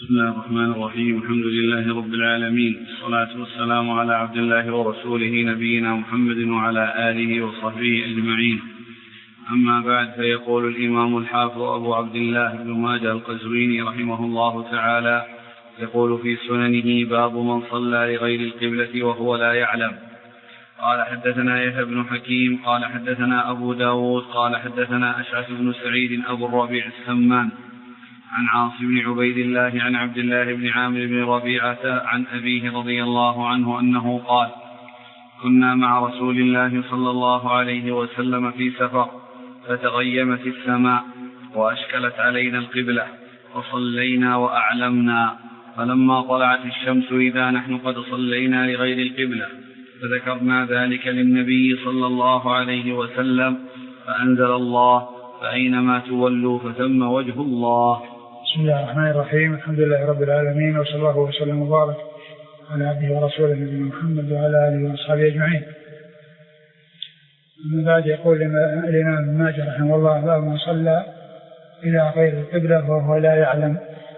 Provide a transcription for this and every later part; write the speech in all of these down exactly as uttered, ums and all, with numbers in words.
بسم الله الرحمن الرحيم. الحمد لله رب العالمين، والصلاة والسلام على عبد الله ورسوله نبينا محمد وعلى آله وصحبه أجمعين. أما بعد، فيقول الإمام الحافظ أبو عبد الله بن ماجه القزويني رحمه الله تعالى يقول في سننه: باب من صلى لغير القبلة وهو لا يعلم. قال حدثنا يحيى بن حكيم قال حدثنا أبو داود قال حدثنا أشعث بن سعيد أبو الربيع السمان عن عاصم بن عبيد الله عن عبد الله بن عامر بن ربيعة عن أبيه رضي الله عنه أنه قال: كنا مع رسول الله صلى الله عليه وسلم في سفر، فتغيمت السماء وأشكلت علينا القبلة، وصلينا وأعلمنا، فلما طلعت الشمس إذا نحن قد صلينا لغير القبلة، فذكرنا ذلك للنبي صلى الله عليه وسلم، فأنزل الله: فأينما تولوا فثم وجه الله. بسم الله الرحمن الرحيم. الحمد لله رب العالمين، وصلى الله وسلم وبارك على عبده ورسوله نبينا محمد وعلى آله وأصحابه أجمعين. من بعد، يقول الإمام ابن ماجه رحمه الله: باب من صلى إلى غير القبلة وهو لا يعلم.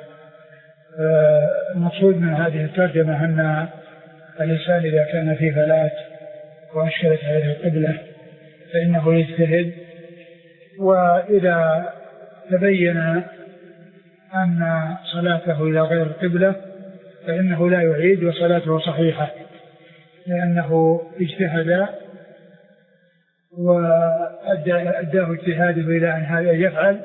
المقصود من هذه الترجمة أن الإنسان إذا كان في فلاة وأشكلت عليه القبلة فإنه يجتهد، وإذا تبين أن صلاته إلى غير القبلة فإنه لا يعيد وصلاته صحيحة، لأنه اجتهد وأداه اجتهاده إلى أن يفعل،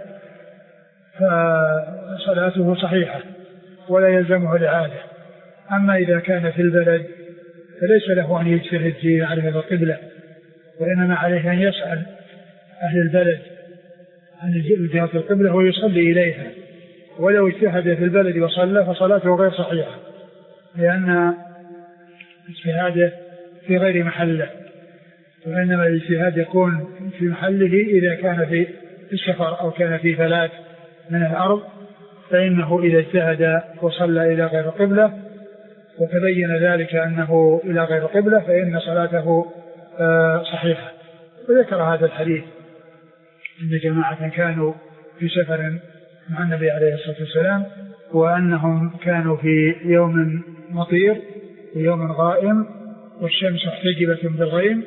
فصلاته صحيحة ولا يلزمه الإعادة. أما إذا كان في البلد فليس له أن يجتهد في معرفة القبلة، وإنما عليه أن يسأل أهل البلد عن جهة القبلة ويصلي إليها. ولو اجتهد في البلد وصلى فصلاته غير صحيحة، لأن اجتهاده في غير محله، وإنما الاجتهاد يكون في محله إذا كان في السفر أو كان في فلاة من الأرض، فإنه إذا اجتهد وصلى إلى غير القبلة وتبين ذلك أنه إلى غير القبلة فإن صلاته صحيحة. وذكر هذا الحديث إن جماعة كانوا في سفر مع النبي عليه الصلاة والسلام، وأنهم كانوا في يوم مطير ويوم غائم والشمس احتجبت بالغيم،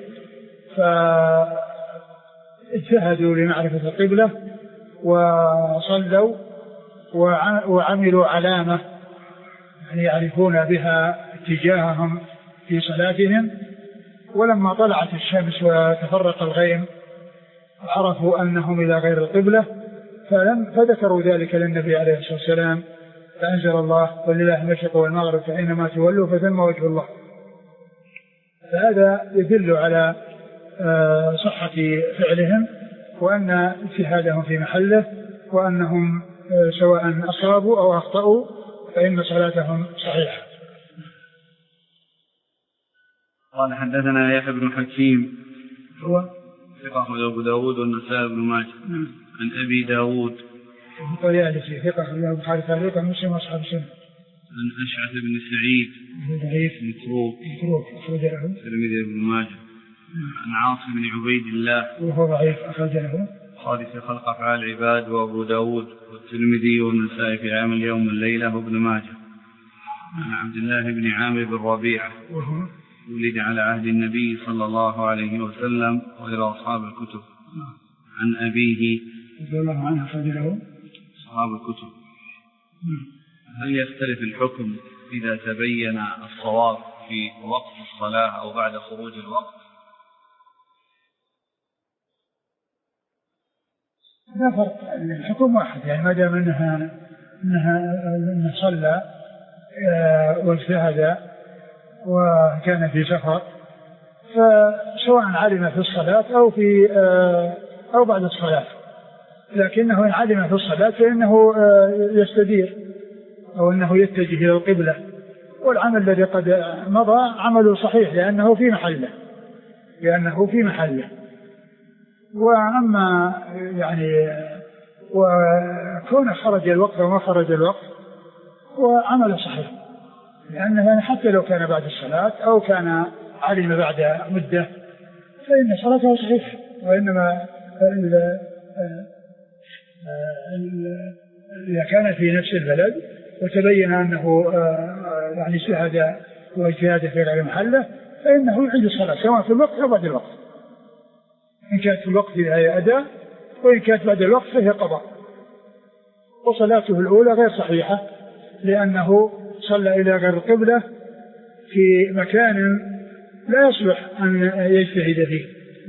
فاجتهدوا لمعرفة القبلة وصلوا وعملوا علامة يعني يعرفون بها اتجاههم في صلاتهم. ولما طلعت الشمس وتفرق الغيم عرفوا أنهم إلى غير القبلة، فلم فذكروا ذلك للنبي عليه الصلاة والسلام، فأنزل الله: ولله المشرق والمغرب فأينما تولوا فثم وجه الله. فهذا يدل على صحة فعلهم، وأن اجتهادهم في محله، وأنهم سواء أصابوا أو أخطأوا فإن صلاتهم صحيحة. قال حدثنا يحيى بن حكيم هو ثقة أبو داود والنسائي بن ماجه عن أبي داود طيالسي ثقة له البخاري تعليقا مسلم وأصحاب السنة عن أشعث بن سعيد ضعيف متروك متروك أخرج له الترمذي بن ماجه عن عاصم بن عبيد الله وهو ضعيف أخرج له البخاري في خلق أفعال العباد وأبو داود والترمذي والنسائي في عمل يوم الليلة وابن ماجه عن عبد الله بن عامر بن ربيعة وهو ولد على عهد النبي صلى الله عليه وسلم وإلى أصحاب الكتب عن أبيه رضي الله عنه أخرج له أصحاب الكتب. هل يختلف الحكم إذا تبين الصواب في وقت الصلاة أو بعد خروج الوقت؟ لا فرق، الحكم واحد، يعني ما دام انها انها انه صلى واجتهد وكان في سفر، فسواء علم في الصلاة او في او بعد الصلاة، لكنه ان علم في الصلاة فانه يستدير او انه يتجه الى القبلة، والعمل الذي قد مضى عمله صحيح لانه في محله لانه في محله وأما يعني وكون خرج الوقت وما خرج الوقت وعمل صحيح، لأنه حتى لو كان بعد الصلاة أو كان علم بعد مدة فإن صلاته صحيح. وإنما إذا كان في نفس البلد وتبين أنه يعني سهد واجتهاد في غير محله فإنه يعيد الصلاة سواء في الوقت أو بعد الوقت. إن كانت في الوقت فهي أداء، وإن كانت بعد الوقت فهي قضاء. وصلاته الأولى غير صحيحة لأنه صلى إلى غير القبلة في مكان لا يصلح أن يجتهد فيه.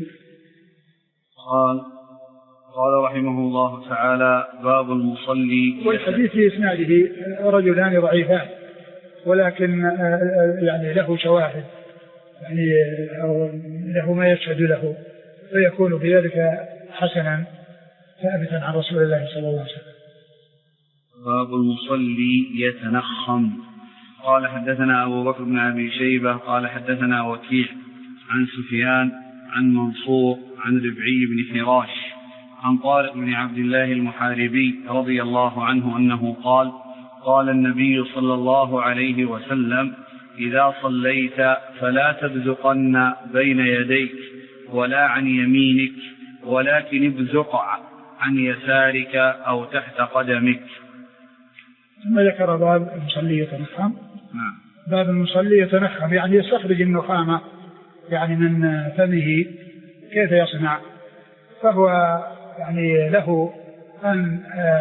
قال قال رحمه الله تعالى: باب المصلي. والحديث في إسناده رجلان ضعيفان، ولكن يعني له شواهد، يعني له ما يشهد له، فيكون بذلك حسنا ثابتا عن رسول الله صلى الله عليه وسلم. باب المصلي يتنخم. قال حدثنا أبو بكر بن أبي شيبة قال حدثنا وكيع عن سفيان عن منصور عن ربعي بن فراش عن طارق بن عبد الله المحاربي رضي الله عنه أنه قال: قال النبي صلى الله عليه وسلم: إذا صليت فلا تبزقن بين يديك ولا عن يمينك، ولكن ابزق عن يسارك أو تحت قدمك. ثم ذكر باب المصلي يتنخم. باب المصلي يتنخم يعني يستخرج النخامة يعني من فمه. كيف يصنع؟ فهو يعني له أن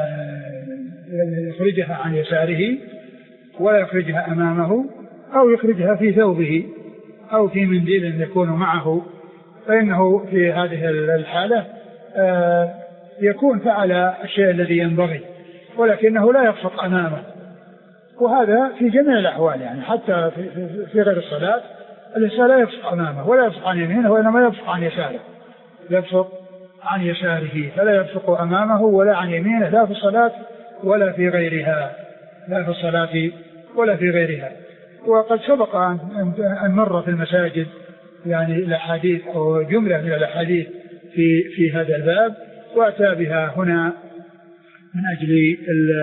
يخرجها عن يساره ولا يخرجها أمامه، أو يخرجها في ثوبه أو في منديل يكون معه، فإنه في هذه الحالة يكون فعل الشيء الذي ينبغي، ولكنه لا يبصق أمامه. وهذا في جميع الأحوال، يعني حتى في غير الصلاة الإنسان لا يبصق أمامه ولا يبصق عن يمينه وإنما يبصق عن يساره، يبصق عن يساره، فلا يبصق أمامه ولا عن يمينه، لا في الصلاة ولا في غيرها، لا في الصلاة ولا في غيرها. وقد سبق أن مر في المساجد يعني الأحاديث أو جملة من الأحاديث في في هذا الباب، وأتى بها هنا من أجل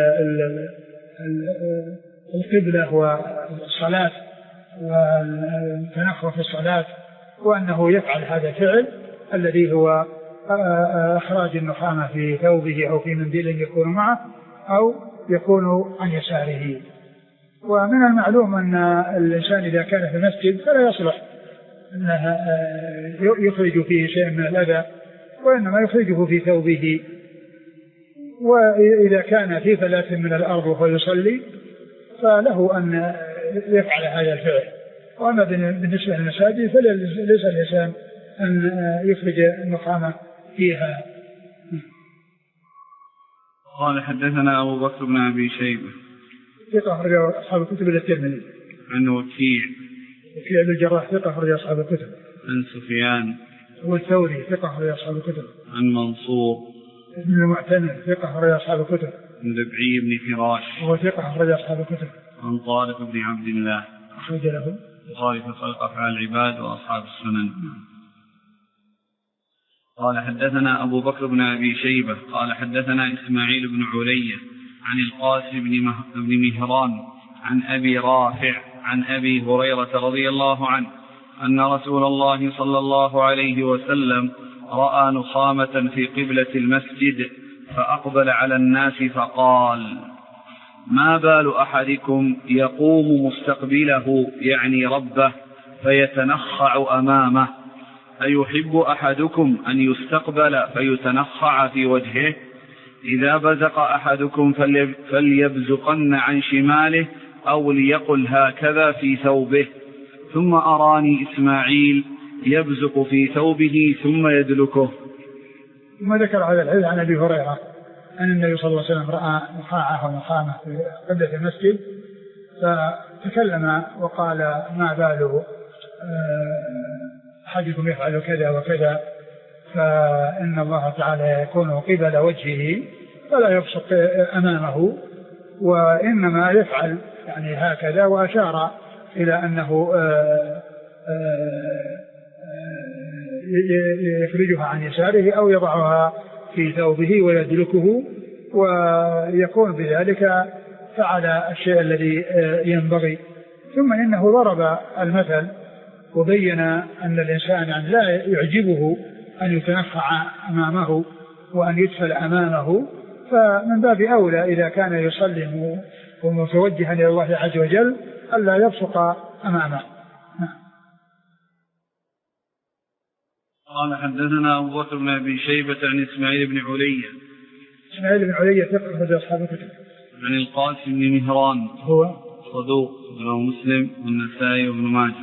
القبلة والصلاة والتنخر في الصلاة، وأنه يفعل هذا الفعل الذي هو إخراج النخامة في ثوبه أو في منديل يكون معه أو يكون عن يساره. ومن المعلوم أن الإنسان إذا كان في المسجد فلا يصلح أنه يخرج فيه شيء من الأذى، وإنما يخرجه في ثوبه. وإذا كان في فلاة من الأرض وهو يصلي فله أن يفعل هذا الفعل. وأما بالنسبة للمساجد فليس الإنسان أن يخرج النخامة فيها. قال حدثنا أبو بكر بن أبي شيبة ثقة أخرج أصحاب الكتب الترمذي. عن وكيع وكيع بن الجراح ثقة أخرج أصحاب الكتب. عن سفيان والثوري ثقة أخرج أصحاب الكتب. عن منصور ابن المعتمر ثقة أخرج أصحاب الكتب. عن ربعي بن فراش وهو ثقة أخرج أصحاب الكتب. عن طارق بن عبد الله أخرج له البخاري في خلق أفعال العباد وأصحاب السنن. قال حدثنا أبو بكر بن أبي شيبة قال حدثنا إسماعيل بن علية عن القاسم بن مهران عن أبي رافع عن أبي هريرة رضي الله عنه أن رسول الله صلى الله عليه وسلم رأى نخامة في قبلة المسجد فأقبل على الناس فقال: ما بال أحدكم يقوم مستقبله يعني ربه فيتنخع أمامه؟ أيحب أحدكم أن يستقبل فيتنخع في وجهه؟ إذا بزق أحدكم فليبزقن عن شماله أو ليقل هكذا في ثوبه. ثم أراني إسماعيل يبزق في ثوبه ثم يدلكه. ثم ذكر هذا الحديث عن أبي هريرة أن النبي صلى الله عليه وسلم رأى نخاعة ونخامة في قبلة المسجد فتكلم وقال: ما بال أحدكم يفعل كذا وكذا، فإن الله تعالى يكون قبل وجهه فلا يبصق أمامه، وإنما يفعل يعني هكذا، وأشار إلى أنه يخرجها عن يساره أو يضعها في ثوبه ويدلكه، ويكون بذلك فعل الشيء الذي ينبغي. ثم إنه ضرب المثل وبين أن الإنسان يعني لا يعجبه أن يتنخع أمامه وأن يدفل أمامه، فمن باب أولى إذا كان يصلي ومتوجها إلى الله عز وجل ألا يبصق أمامه. قال حدثنا أبو بكر بن أبي شيبة عن إسماعيل بن علية إسماعيل بن علية ثقة أخرج أصحاب الكتب. عن القاسم بن مهران هو صدوق رواه مسلم والنسائي وابن ماجه.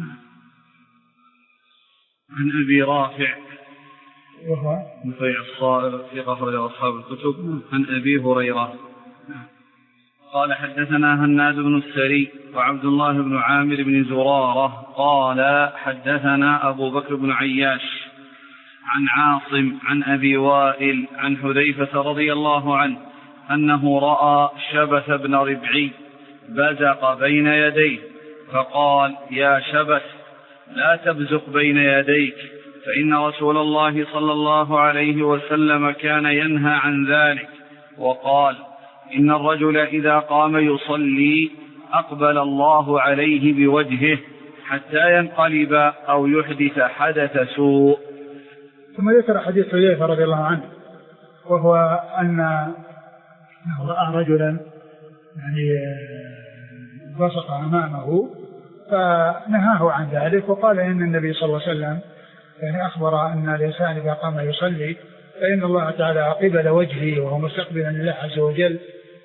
عن أبي رافع وهو نفيع الصائغ ثقة أخرج أصحاب الكتب. عن أبي هريرة قال حدثنا هناد بن السري وعبد الله بن عامر بن زرارة قال حدثنا أبو بكر بن عياش عن عاصم عن أبي وائل عن حذيفة رضي الله عنه أنه رأى شبث بن ربعي بزق بين يديه فقال يا شبث لا تبزق بين يديك فإن رسول الله صلى الله عليه وسلم كان ينهى عن ذلك وقال إن الرجل إذا قام يصلي أقبل الله عليه بوجهه حتى ينقلب أو يحدث حدث سوء. ثم ذكر حديث حذيفة رضي الله عنه وهو أن رأى رجلا يعني بصق أمامه فنهاه عن ذلك وقال إن النبي صلى الله عليه وسلم يعني أخبر أن الإنسان إذا قام يصلي فإن الله تعالى قبل وجهه وهو مستقبلا لله عز وجل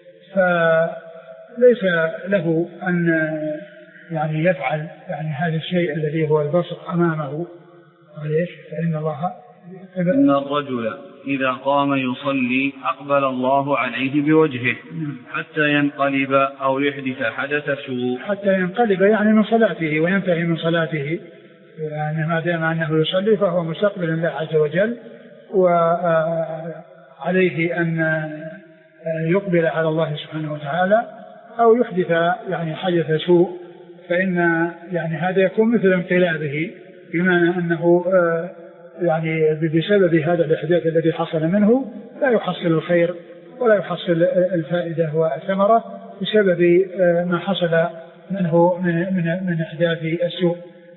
فليس له أن يعني يفعل يعني هذا الشيء الذي هو البصق أمامه. فإن الله إن الرجل إذا قام يصلي أقبل الله عليه بوجهه حتى ينقلب أو يحدث حدث سوء. حتى ينقلب يعني من صلاته وينتهي من صلاته يعني ما دام أنه يصلي فهو مستقبل لله عز وجل وعليه أن يقبل على الله سبحانه وتعالى أو يحدث يعني حدث سوء فإن يعني هذا يكون مثل انقلابه بمعنى أنه يعني بسبب هذا الإحداث الذي حصل منه لا يحصل الخير ولا يحصل الفائدة والثمرة بسبب ما حصل منه من من من إحداث السوء.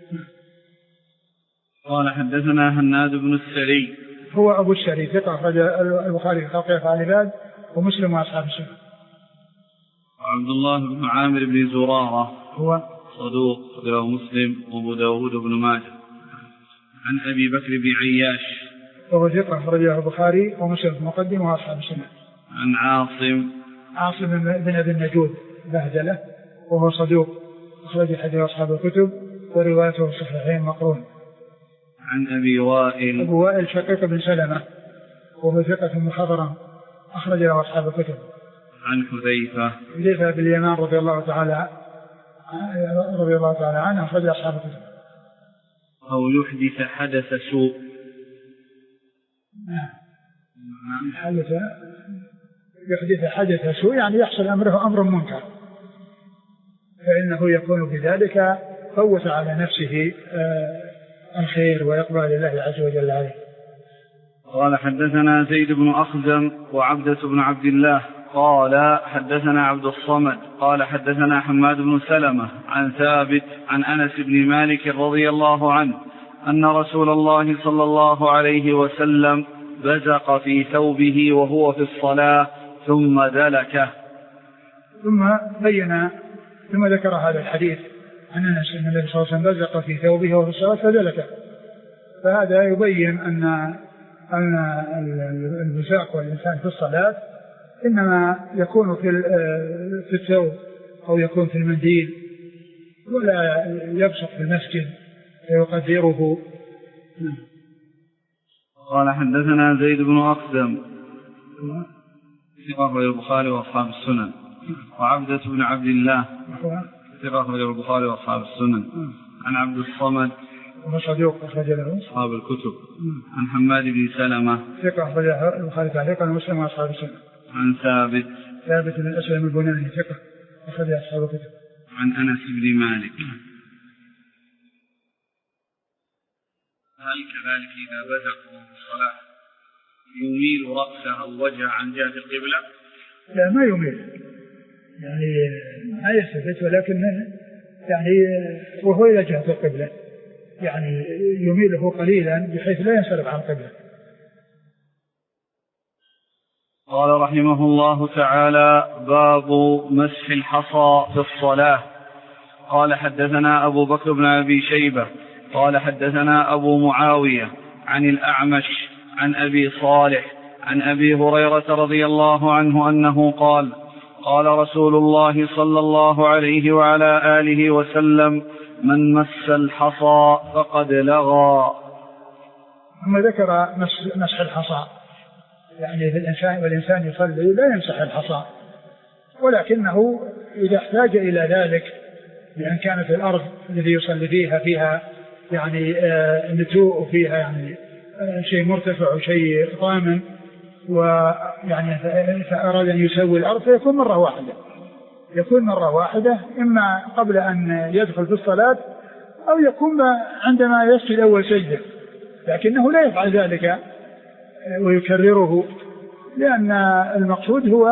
قال حدثنا هناد بن السري هو أبو السري ثقة أخرج البخاري في خلق أفعال العباد ومسلم وأصحاب السنة. عبد الله بن عامر بن زرارة هو صدوق رواه مسلم وأبو داود بن ماجه. عن أبي بكر بن عياش وهو ثقة أخرجه البخاري ومسلم في مقدمة وأصحاب السنة. عن عاصم عاصم بن أبي النجود بهدلة وهو صدوق أخرج حديث أصحاب الكتب وروايته في الصحيحين مقرون. عن أبي وائل أبو وائل شقيق بن سلمة وهو ثقة مخضرم أخرج له أصحاب الكتب. عن حذيفة حذيفة بن اليمان رضي الله تعالى رضي الله تعالى عنه أخرج أصحاب الكتب. أو يحدث حدث سوء. حدث يحدث حدث سوء يعني يحصل أمره أمر منكر فإنه يكون بذلك فوت على نفسه الخير ويقبل لله عز وجل عليه. قال حدثنا زيد بن أخزم وعبدة بن عبد الله قال حدثنا عبد الصمد قال حدثنا حماد بن سلمة عن ثابت عن أنس بن مالك رضي الله عنه أن رسول الله صلى الله عليه وسلم بزق في ثوبه وهو في الصلاة ثم دلكه. ثم بين ثم ذكر هذا الحديث عن أنس أن النبي صلى الله عليه وسلم بزق في ثوبه وهو في الصلاة فدلكه. فهذا يبين أن أن البزاق والإنسان في الصلاة إنما يكون في في الثوب أو يكون في المنديل ولا يبصق في المسجد فيقدره. قال حدثنا زيد بن أقدم ثقة أخرج البخاري وأصحاب السنن وعبدة بن عبد الله ثقة أخرج البخاري وأصحاب السنن عن عبد الصمد وصدوق أخرج له أصحاب الكتب عن حماد بن سلمة ثقة أخرج البخاري تعليقا ومسلم وأصحاب السنن عن ثابت ثابت بن أسلم البناني ثقة أخرج أصحاب الكتب عن أنس بن مالك. هل كذلك إذا بزقوا في الصلاة يميل رأسه أو وجهه عن جهة القبلة؟ لا ما يميل يعني ما يلتفت ولكن يعني وهو إلى جهة القبلة يعني يميله قليلا بحيث لا ينصرف عن القبلة. قال رحمه الله تعالى: باب مسح الحصى في الصلاة. قال: حدثنا أبو بكر بن أبي شيبة قال حدثنا أبو معاوية عن الأعمش عن أبي صالح عن أبي هريرة رضي الله عنه أنه قال: قال رسول الله صلى الله عليه وعلى آله وسلم: من مس الحصى فقد لغى. ثم ذكر مسح الحصى، يعني في الإنسان والإنسان يصلي لا يمسح الحصى، ولكنه إذا احتاج إلى ذلك، لأن كانت الأرض التي يصلي فيها فيها يعني آه نتوء وفيها يعني آه شيء مرتفع وشيء ضامن، ويعني فأراد أن يسوي الأرض فيكون مرة واحدة، يكون مرة واحدة إما قبل أن يدخل في الصلاة أو يكون عندما يسجد أول سجدة، لكنه لا يفعل ذلك ويكرره، لأن المقصود هو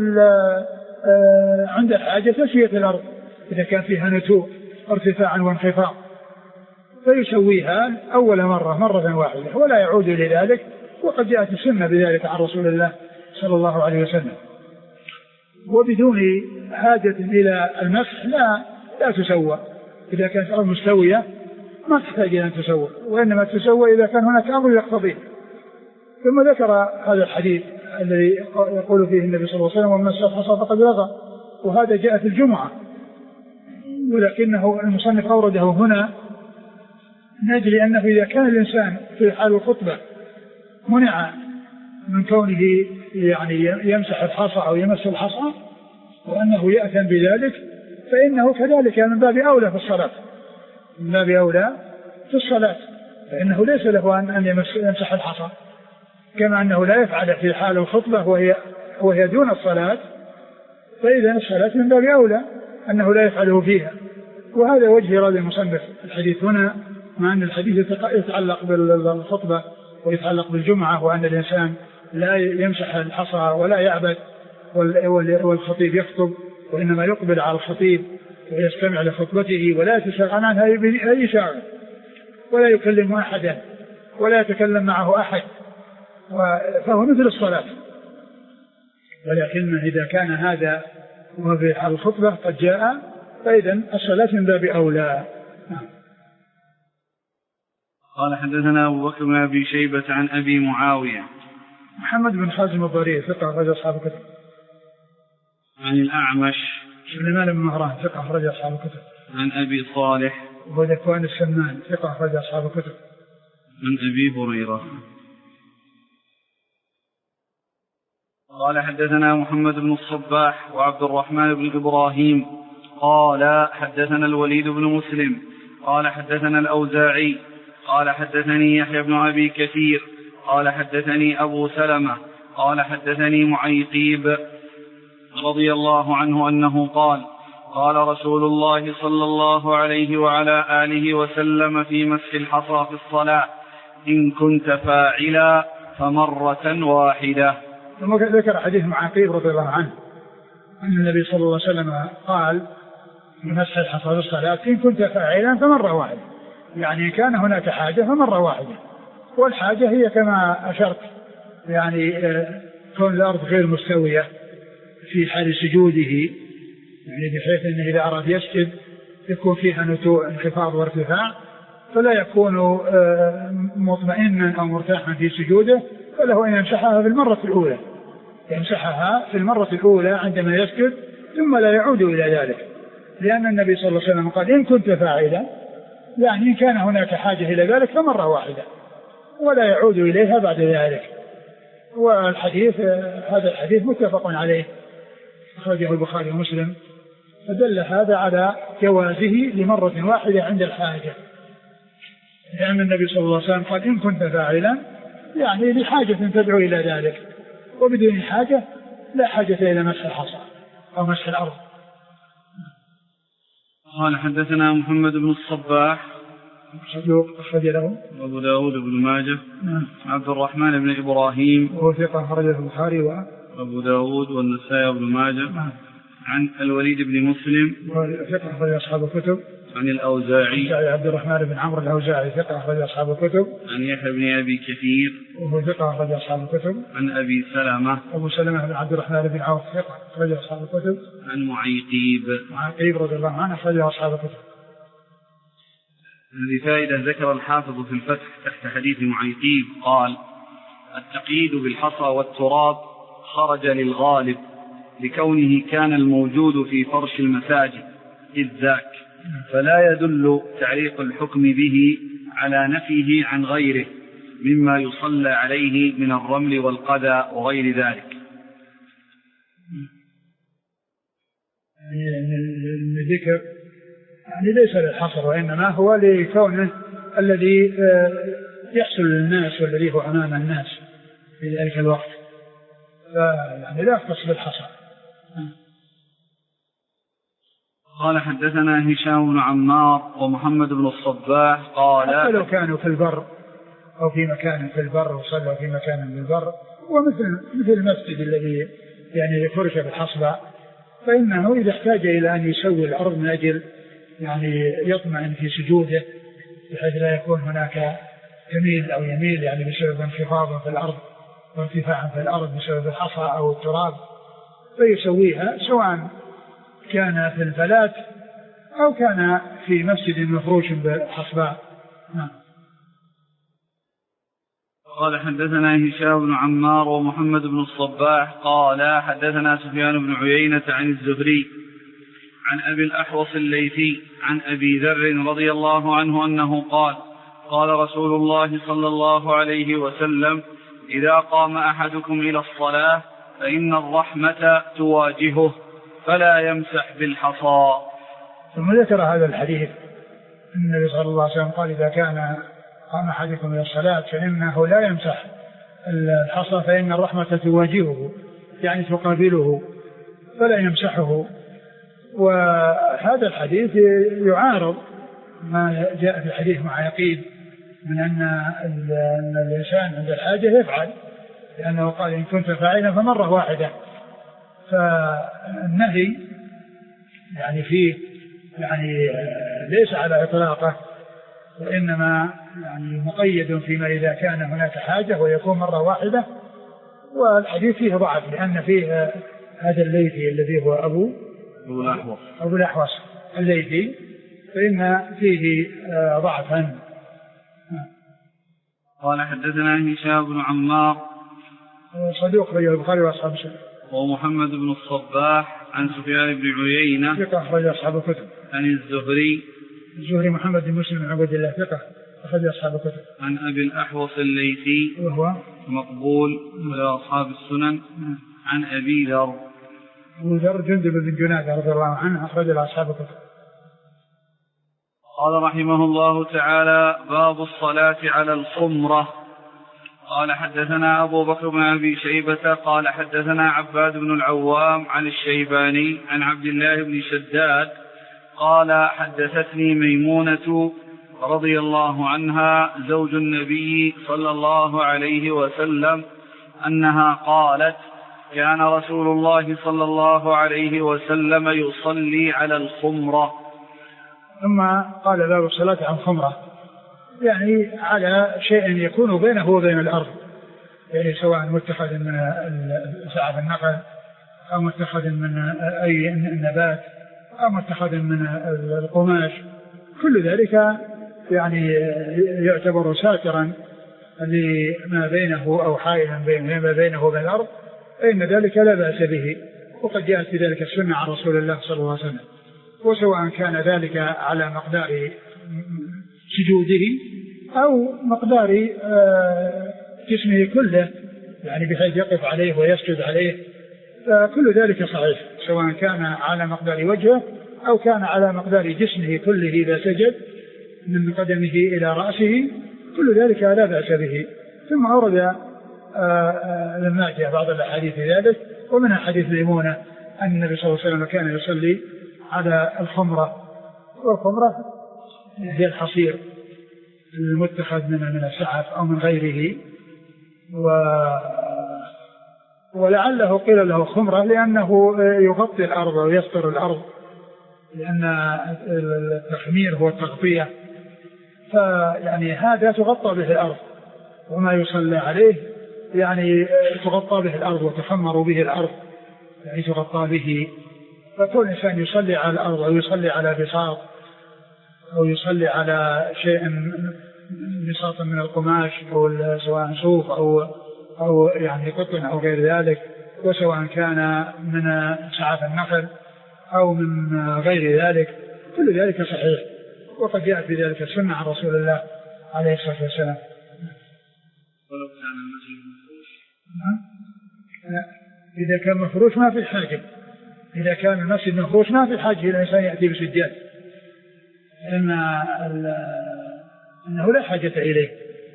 عند الحاجة تسوية الأرض إذا كان فيها نتوء ارتفاعا وانخفاض، فيسويها أول مرة مرة واحدة ولا يعود إلى ذلك. وقد جاءت السنة بذلك عن رسول الله صلى الله عليه وسلم، وبدون حاجة إلى المسح لا لا تسوى. إذا كانت الأرض مستوية ما تحتاج إلى أن تسوى، وإنما تسوى إذا كان هناك أمر يقتضيه. ثم ذكر هذا الحديث الذي يقول فيه النبي صلى الله عليه وسلم: ومن مس الحصى فقد لغى، وهذا جاء في الجمعة، ولكنه المصنف أورده هنا نجري أنه إذا كان الإنسان في حال الخطبة منع من كونه يعني يمسح الحصى أو يمس الحصى وأنه يأثم بذلك، فإنه كذلك من باب أولى في الصلاة، من باب أولى في الصلاة، فإنه ليس له أن يمسح الحصى، كما أنه لا يفعل في حال الخطبة وهي, وهي دون الصلاة، فإذا الصلاة من باب أولى أنه لا يفعله فيها. وهذا وجه إرادة المصنف الحديث هنا، مع أن الحديث يتعلق بالخطبة ويتعلق بالجمعة، وأن الإنسان لا يمسح الحصى ولا يعبد والخطيب يخطب، وإنما يقبل على الخطيب ويستمع لخطبته ولا يتشغل عنها أي شاغل، ولا يكلم أحدا ولا يتكلم معه أحد، فهو مثل الصلاة. ولكن إذا كان هذا وفي حال الخطبة قد جاء، فإذا الصلاة من باب أولى. قال: حدثنا أبو بكر بن أبي شيبة عن أبي معاوية محمد بن حازم الضرير ثقة أخرج أصحاب الكتب. عن الأعمش سليمان بن مهران ثقة أخرج أصحاب الكتب. عن أبي صالح وهو ذكوان السمان ثقة أخرج أصحاب الكتب. عن أبي هريرة. قال: حدثنا محمد بن الصباح وعبد الرحمن بن إبراهيم قال: حدثنا الوليد بن مسلم قال: حدثنا الأوزاعي قال: حدثني يحيى بن أبي كثير قال: حدثني أبو سلمة قال: حدثني معيقيب رضي الله عنه أنه قال: قال رسول الله صلى الله عليه وعلى آله وسلم في مسح الحصى في الصلاة: إن كنت فاعلا فمرة واحدة. ثم ذكر حديث معيقيب رضي الله عنه أن النبي صلى الله عليه وسلم قال: مسح الحصى في الصلاة إن كنت فاعلا فمرة واحدة، يعني كان هناك حاجة فمرة واحدة، والحاجة هي كما أشرت، يعني كون الأرض غير مستوية في حال سجوده، يعني بحيث أنه إذا أراد يسجد يكون فيها نتوء انخفاض وارتفاع، فلا يكون مطمئنا أو مرتاحا في سجوده، فله أن يمسحها في المرة الأولى، يمسحها في المرة الأولى عندما يسجد، ثم لا يعود إلى ذلك، لأن النبي صلى الله عليه وسلم قال: إن كنت فاعلا، يعني إن كان هناك حاجة إلى ذلك فمرة واحدة ولا يعود إليها بعد ذلك. والحديث هذا الحديث متفق عليه أخرجه البخاري ومسلم، فدل هذا على جوازه لمرة واحدة عند الحاجة، لأن النبي صلى الله عليه وسلم قال: إن كنت فاعلا، يعني لحاجة تدعو إلى ذلك، وبدون حاجة لا حاجة إلى مسح الحصى أو مسح الأرض. قال: حدثنا محمد بن الصباح صدوق أخرج له أبو داود بن ماجه. نعم. عبد الرحمن بن إبراهيم وهو ثقة أخرجه البخاري وأبو داود والنسائي بن ماجه. نعم. عن الوليد بن مسلم ثقة أخرج أصحاب الكتب. عن الأوزاعي عبد الرحمن بن عمرو الأوزاعي ثقة أخرج أصحاب الكتب. عن يحيى بن أبي كثير وهو ثقة أخرج أصحاب الكتب. عن أبي سلمة أبو سلمة بن عبد الرحمن بن عوف ثقة أخرج أصحاب الكتب. عن معيقيب معيقيب رضي الله عنه أخرج أصحاب الكتب. هذه فائدة ذكر الحافظ في الفتح تحت حديث معيقيب قال: التقييد بالحصى والتراب خرج للغالب لكونه كان الموجود في فرش المساجد إذ ذاك، فلا يدل تعليق الحكم به على نفيه عن غيره مما يصلى عليه من الرمل والقذى وغير ذلك. الذكر يعني ليس للحصر، وإنما هو لكونه الذي يحصل للناس والذي هو أمام الناس في ذلك الوقت، فيعني لا يختص بالحصر. قال: حدثنا هشام بن عمار ومحمد بن الصباح قال: حتى لو كانوا في البر أو في مكان في البر وصلوا في مكان في البر، ومثل مثل المسجد الذي يعني فرش بالحصبة، فإنه إذا احتاج إلى أن يسوي الأرض من أجل يعني يطمئن في سجوده بحيث لا يكون هناك يميل أو يميل يعني بسبب انخفاض في الأرض وارتفاع في الأرض بسبب الحصى أو التراب، فيسويها سواء كان في الفلات أو كان في مسجد مفروش بالحصباء. نعم. قال: حدثنا هشام بن عمار ومحمد بن الصباح قال: حدثنا سفيان بن عيينة عن الزهري عن أبي الأحوص الليثي عن أبي ذر رضي الله عنه أنه قال: قال رسول الله صلى الله عليه وسلم: إذا قام أحدكم إلى الصلاة فإن الرحمة تواجهه فلا يمسح بالحصى. ثم ذكر هذا الحديث النبي صلى الله عليه وسلم قال: إذا كان قام أحدكم إلى الصلاة فإنه لا يمسح الحصى فإن الرحمة تواجهه، يعني تقابله فلا يمسحه. وهذا الحديث يعارض ما جاء في الحديث معيقيب من أن الإنسان عند الحاجة يفعل، لأنه قال: إن كنت فاعلا فمرة واحدة. فالنهي يعني فيه يعني ليس على إطلاقه، وإنما يعني مقيد فيما إذا كان هناك حاجة ويكون مرة واحدة. والحديث فيه ضعف لأن فيه هذا الليثي الذي هو أبو أبو الأحوص أبو الأحوص الليثي، فإن فيه ضعفا. قال: حدثنا هشام بن عمار صدوق رجل البخاري وأصحاب السنن. ومحمد بن الصباح عن سفيان بن عيينة ثقة أخرج أصحاب الكتب. عن الزهري الزهري محمد بن مسلم بن عبد الله ثقة أخرج أصحاب الكتب. عن أبي الأحوص الليثي وهو مقبول لأصحاب السنن. عن أبي ذر أبو ذر جندب بن جنادة رضي الله عنه أخرج أصحاب الكتب. قال رحمه الله تعالى: باب الصلاة على الخمرة. قال: حدثنا أبو بكر بن أبي شيبة قال: حدثنا عباد بن العوام عن الشيباني عن عبد الله بن شداد قال: حدثتني ميمونة رضي الله عنها زوج النبي صلى الله عليه وسلم أنها قالت: كان رسول الله صلى الله عليه وسلم يصلي على الخمرة. ثم قال: باب الصلاة على الخمرة، يعني على شيء يكون بينه وبين الأرض، يعني سواء متخذ من سعف النقل أو متخذ من أي نبات أو متخذ من القماش، كل ذلك يعني يعتبر ساترا لما بينه أو حائلا بما بينه وبين الأرض، فإن ذلك لا بأس به. وقد جاءت في ذلك السنة عن رسول الله صلى الله عليه وسلم، وسواء كان ذلك على مقدار سجوده أو مقدار جسمه كله، يعني بحيث يقف عليه ويسجد عليه، فكل ذلك صحيح، سواء كان على مقدار وجهه أو كان على مقدار جسمه كله إذا سجد من قدمه إلى رأسه، كل ذلك لا بأس به. ثم أورد لما جاء بعض الأحاديث في ذلك، ومنها حديث ميمونة أن النبي صلى الله عليه وسلم كان يصلي على الخمرة، والخمرة هي الحصير المتخذ من من السعف أو من غيره، و ولعله قيل له خمرة لأنه يغطي الأرض ويستر الأرض، لأن التخمير هو التغطية، فيعني هذا تغطى به الأرض، وما يصلى عليه يعني تغطى به الأرض وتخمر به الأرض، يعني تغطى به. فكل إنسان يصلي على الأرض أو يصلي على بساط أو يصلي على شيء بساط من القماش أو سواء صوف أو أو يعني قطن أو غير ذلك، وسواء كان من سعف النخل أو من غير ذلك، كل ذلك صحيح، وقد جاءت بذلك السنة عن رسول الله عليه الصلاة والسلام. ولو كان المسجد مفروش؟ إذا كان مفروش ما في حاجة، إذا كان المسجد مفروش ما في حاجة إلى الإنسان يأتي بسجاد، لأن أنه لا حاجة إليه.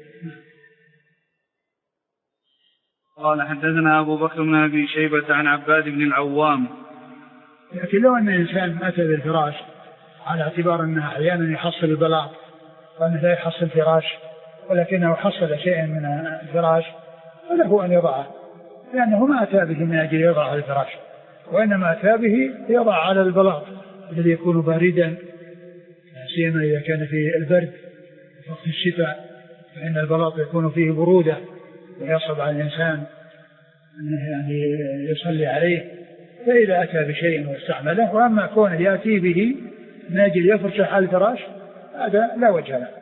قال حدثنا أبو بكر بن أبي شيبة عن عباد بن العوام. لكن لو أن الإنسان أتى بالفراش على اعتبار أنه أحيانا يحصل البلاط وأنه لا يحصل فراش، ولكنه حصل شيء من الفراش، فله أن يضعه، لأنه ما أتى به من أجل يضع على الفراش، وإنما أتى به يضع على البلاط الذي يكون باردا، سيما إذا كان في البرد وقت الشتاء، فإن البلاط يكون فيه برودة ويصعب على الإنسان أنه يعني يصلي عليه، فإذا أتى بشيء واستعمله. وأما كونه يأتي به من أجل يفرش على الفراش هذا لا وجه له.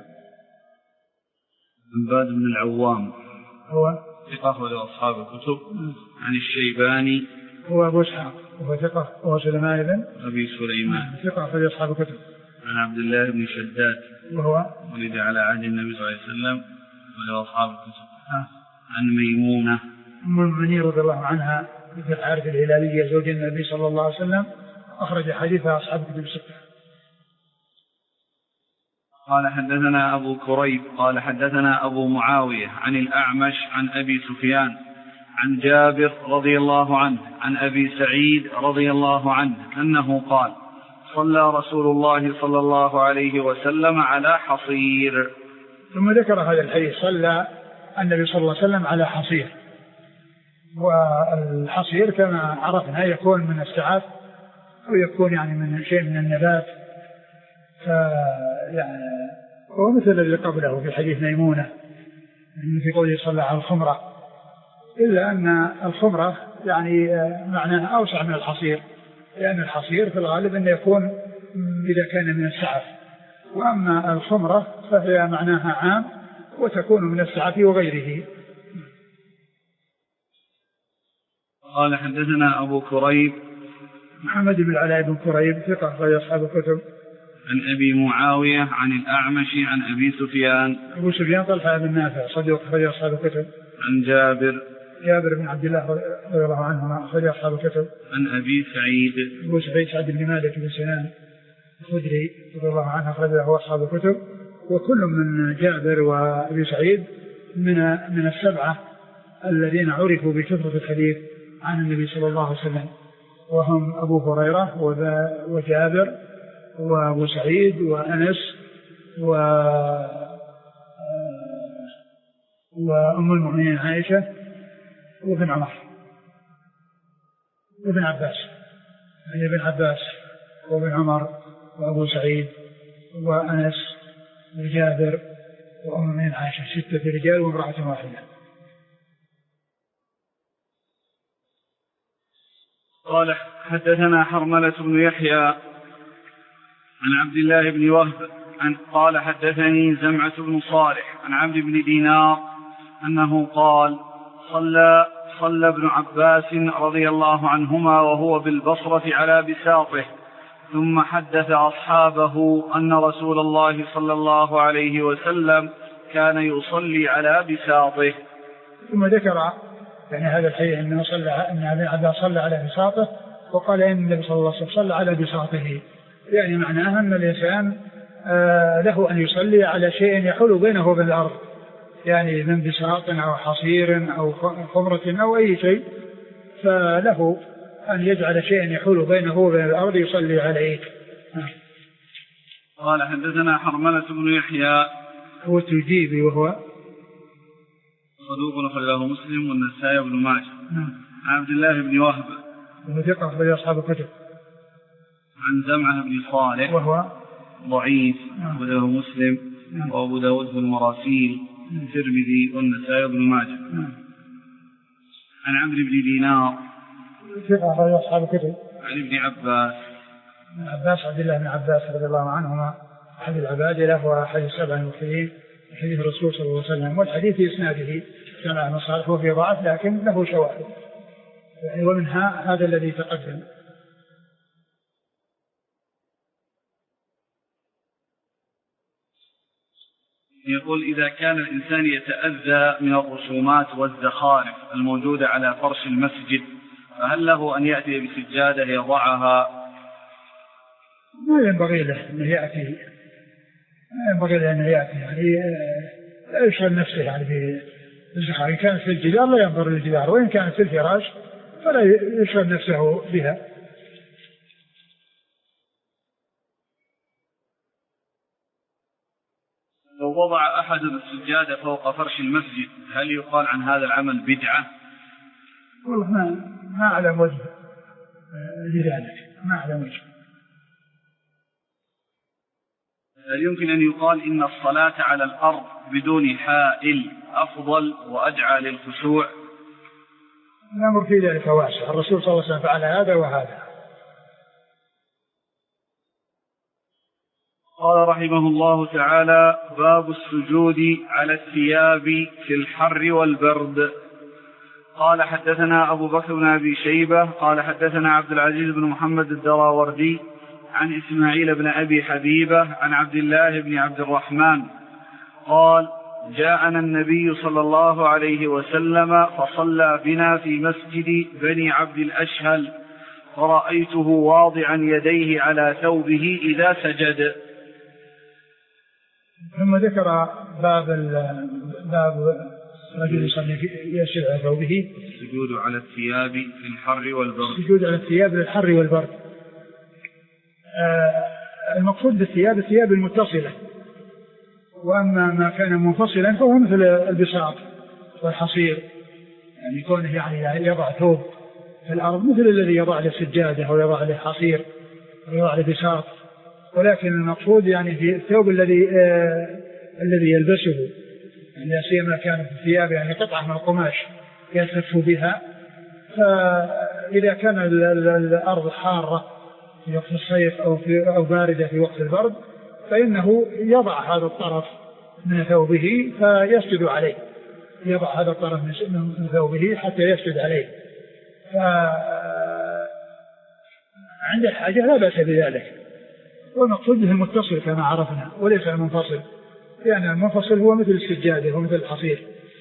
عباد بن العوام هو ثقة لأصحاب الكتب. عن الشيباني هو أبو إسحاق وهو ثقة، وهو سليمان بن أبي سليمان ثقة لأصحاب الكتب. عن عبد الله بن شداد وهو ولد على عهد النبي صلى الله عليه وسلم ولأصحاب الكتب. آه. عن ميمونة أم المؤمنين رضي الله عنها بنت الحارث الهلالية زوج النبي صلى الله عليه وسلم، أخرج حديثها أصحاب الكتب الستة. قال حدثنا أبو كريب قال حدثنا أبو معاوية عن الأعمش عن أبي سفيان عن جابر رضي الله عنه عن أبي سعيد رضي الله عنه أنه قال صلى رسول الله صلى الله عليه وسلم على حصير. ثم ذكر هذا الحديث، صلى النبي صلى الله عليه وسلم على حصير، والحصير كما عرفنا يكون من السعاف أو يكون يعني من شيء من النبات، يعني هو مثل الذي قبله في حديث ميمونة في قوله صلى على الخمرة، إلا أن الخمرة يعني معناها أوسع من الحصير، لأن الحصير في الغالب أن يكون إذا كان من السعف، وأما الخمرة فهي معناها عام وتكون من السعف وغيره. قال حدثنا أبو كريب محمد بن العلاء بن كريب ثقة أخرج أصحاب الكتب. عن أبي معاوية عن الأعمش عن أبي سفيان أبو سفيان طلحة بن نافع صديق أخرج أصحاب الكتب. عن جابر جابر بن عبد الله رضي الله عنهما أخرج أصحاب الكتب. عن أبي سعيد أبو سعيد سعد بن مالك بن سنان الخدري رضي الله عنه أخرج له أصحاب الكتب، وكل من جابر وأبي سعيد من من السبعة الذين عرفوا بكثرة الحديث عن النبي صلى الله عليه وسلم، وهم أبو هريرة وجابر وأبو سعيد وأنس و وأم المؤمنين عائشة وابن عمر وابن عباس، يعني ابن عباس وابن عمر وأبو سعيد وأنس وجابر وأم المؤمنين عائشة، ستة رجال وامرأة واحدة. قال حدثنا حرملة بن يحيى عن عبد الله بن وهب عن قال حدثني زمعة بن صالح عن عبد بن دينار أنه قال صلى صلى ابن عباس رضي الله عنهما وهو بالبصرة على بساطه، ثم حدث أصحابه أن رسول الله صلى الله عليه وسلم كان يصلي على بساطه. ثم ذكر يعني هذا الحديث أنه صلى أن ابن عباس صلى على بساطه، وقال إن النبي صلى الله عليه وسلم صلى على بساطه، يعني معناها أن الإنسان آه له أن يصلي على شيء يحول بينه وبين الأرض، يعني من بساط أو حصير أو خمرة أو أي شيء، فله أن يجعل شيئا يحول بينه وبين الأرض يصلي عليه. قال حدثنا حرملة بن يحيى هو التجيبي وهو صدوق أخرجه مسلم والنسائي بن ماجه. عن عبد الله بن وهب وهو ثقة أخرج أصحاب الكتب. عن زمعة بن صالح وهو ضعيف أخرجه مسلم وأبو داود في المراسيل الترمذي والنسائي بن ماجه. عن عمرو بن دينار ثقة أخرج أصحاب الكتب. عن ابن عباس عباس عبد الله بن عباس رضي الله عنهما أحد العبادلة وأحد السبع المكثرين حديث الرسول صلى الله عليه وسلم. والحديث في إسناده سمع بن صالح وفي ضعف لكن له شواهد يعني ومنها هذا الذي تقدم. يقول إذا كان الإنسان يتأذى من الرسومات والزخارف الموجودة على فرش المسجد فهل له أن يأتي بسجادة يضعها؟ ما ينبغي له أن يأتي ما ينبغي له أن يأتي يعني لا يشغل نفسه يعني بالزخارف. إن كانت في الجدار لا ينظر للجدار وإن كانت في الفراش فلا يشغل نفسه بها. لو وضع أحد السجادة فوق فرش المسجد هل يقال عن هذا العمل بدعة؟ والله ما ما أعلم وجه لذلك ما أعلم وجه. هل يمكن أن يقال إن الصلاة على الأرض بدون حائل أفضل وأدعى للخشوع؟ الأمر في ذلك واسع. الرسول صلى الله عليه وسلم فعل هذا وهذا. قال رحمه الله تعالى: باب السجود على الثياب في الحر والبرد. قال حدثنا أبو بكر بن أبي شيبة قال حدثنا عبد العزيز بن محمد الدراوردي عن إسماعيل بن أبي حبيبة عن عبد الله بن عبد الرحمن قال: جاءنا النبي صلى الله عليه وسلم فصلى بنا في مسجد بني عبد الأشهل فرأيته واضعا يديه على ثوبه إذا سجد. ثم ذكر باب باب رجل يصلي يسجد على ثوبه. السجود على الثياب في الحر والبرد. السجود على الثياب للحر والبرد. آه المقصود بالثياب الثياب المتصلة، وأما ما كان منفصلا فهو مثل البساط والحصير يعني كونه يعني يضع ثوب في الأرض مثل الذي يضع له سجادة أو يضع له حصير أو يضع له بساط. ولكن المقصود يعني في الثوب الذي آه الذي يلبسه يعني سيما كانت الثياب يعني قطعة من القماش يلتف بها. فإذا كان الأرض حارة في وقت الصيف أو, في أو باردة في وقت البرد فإنه يضع هذا الطرف من ثوبه فيسجد عليه. يضع هذا الطرف من ثوبه حتى يسجد عليه. فعند الحاجة لا بأس بذلك. والمقصود به المتصل كما عرفنا وليس المنفصل، لأن المنفصل هو مثل السجادة هو مثل الحصير.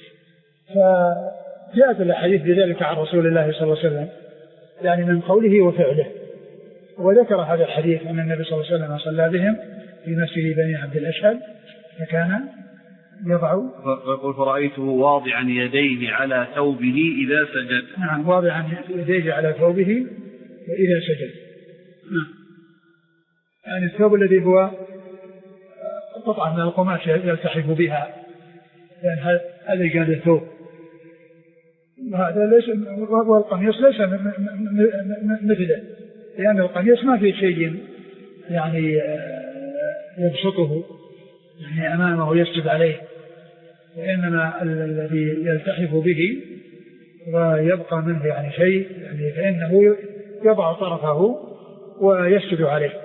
فجاءت الأحاديث بذلك عن رسول الله صلى الله عليه وسلم يعني من قوله وفعله. وذكر هذا الحديث أن النبي صلى الله عليه وسلم صلى بهم في مسجد بني عبد الأشهل فكان يضع يقول فرأيته واضعا يديه على ثوبه إذا سجد. نعم واضعا يديه على ثوبه إذا سجد. نعم يعني الثوب الذي هو قطعة من القماش يلتحف بها لأن يعني هذا قال الثوب. وهذا ليس والقميص ليس مثله، لأن القميص ما في شيء يعني يبسطه يعني أمامه يسجد عليه، وإنما الذي يلتحف به ويبقى منه يعني شيء يعني فإنه يضع طرفه ويسجد عليه.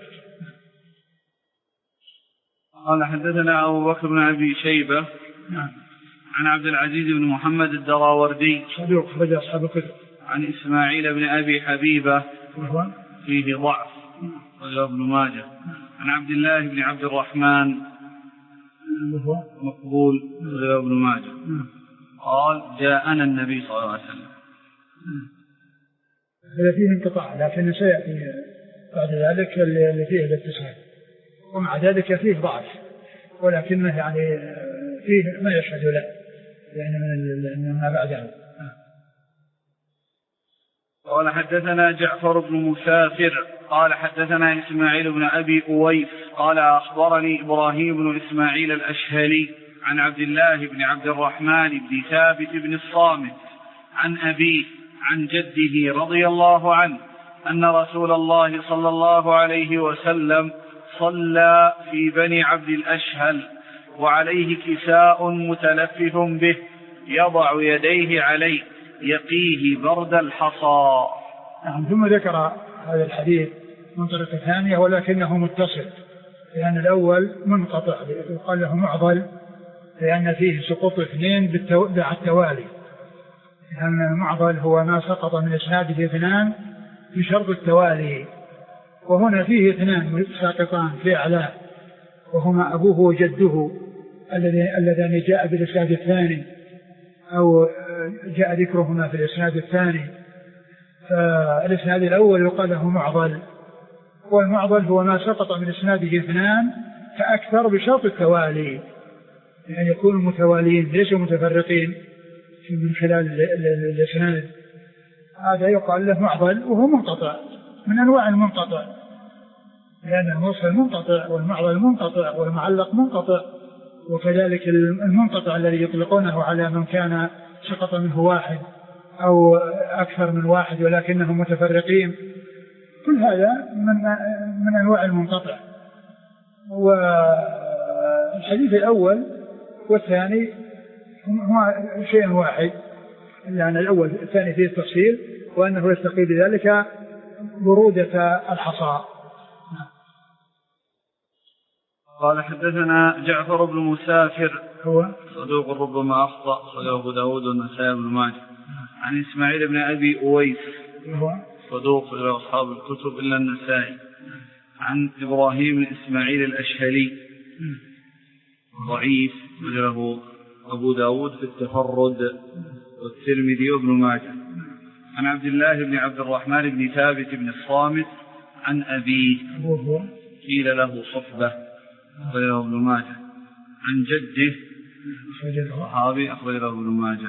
قال حدثنا أبو بكر بن أبي شيبة نعم عن عبد العزيز بن محمد الدراوردي صدوق أخرج أصحاب الكتب. عن إسماعيل بن أبي حبيبة وهو فيه ضعف أخرجه ابن ماجه. عن عبد الله بن عبد الرحمن وهو مقبول أخرجه ابن ماجه. قال: جاءنا النبي صلى الله عليه وسلم. هذا فيه انقطاع لكن سيأتي بعد ذلك اللي فيه الاتصال، ومع ذلك فيه ضعف ولكنه يعني فيه ما يشهد له يعني من ما بعده. قال حدثنا جعفر بن مسافر قال حدثنا إسماعيل بن أبي أويس قال أخبرني إبراهيم بن إسماعيل الأشهلي عن عبد الله بن عبد الرحمن بن ثابت بن الصامت عن أبيه عن جده رضي الله عنه أن رسول الله صلى الله عليه وسلم صلى في بني عبد الأشهل وعليه كساء متلفف به يضع يديه عليه يقيه برد الحصى. ثم ذكر هذا الحديث من طريقة ثانية ولكنه متصل، لأن الأول منقطع يقال له معضل لأن فيه سقوط اثنين بالتوالي، لأن المعضل هو ما سقط من إسناده اثنان بشرط التوالي، وهنا فيه اثنان ساقطان في أعلاه وهما أبوه وجده اللذان جاء بالإسناد الثاني أو جاء ذكرهما في الإسناد الثاني. فالإسناد الأول يقال له معضل، والمعضل هو ما سقط من إسناده اثنان فأكثر بشرط التوالي، يعني يكونوا متواليين ليسوا متفرقين من خلال الإسناد، هذا يقال له معضل وهو منقطع من أنواع المنقطع، لأن المرسل منقطع والمعضل منقطع والمعلق منقطع، وكذلك المنقطع الذي يطلقونه على من كان سقط منه واحد أو أكثر من واحد ولكنهم متفرقين، كل هذا من من أنواع المنقطع. والحديث الأول والثاني هو شيء واحد، لأن الأول الثاني فيه التفصيل وأنه يستقي بذلك برودة الحصى. قال حدثنا جعفر بن مسافر هو صدوق ربما أخطأ صدوق أبو داود والنسائي بن ماجه. عن إسماعيل بن أبي أويس هو صدوق إلى أصحاب الكتب إلا النسائي. عن إبراهيم بن إسماعيل الأشهلي ضعيف له أبو داود في التفرد والترمذي وابن ماجه. عن عبد الله بن عبد الرحمن بن ثابت بن الصامت عن أبيه قيل له صحبة أخرجه ابن ماجه. عن جده صحابي أخرجه ابن ماجه.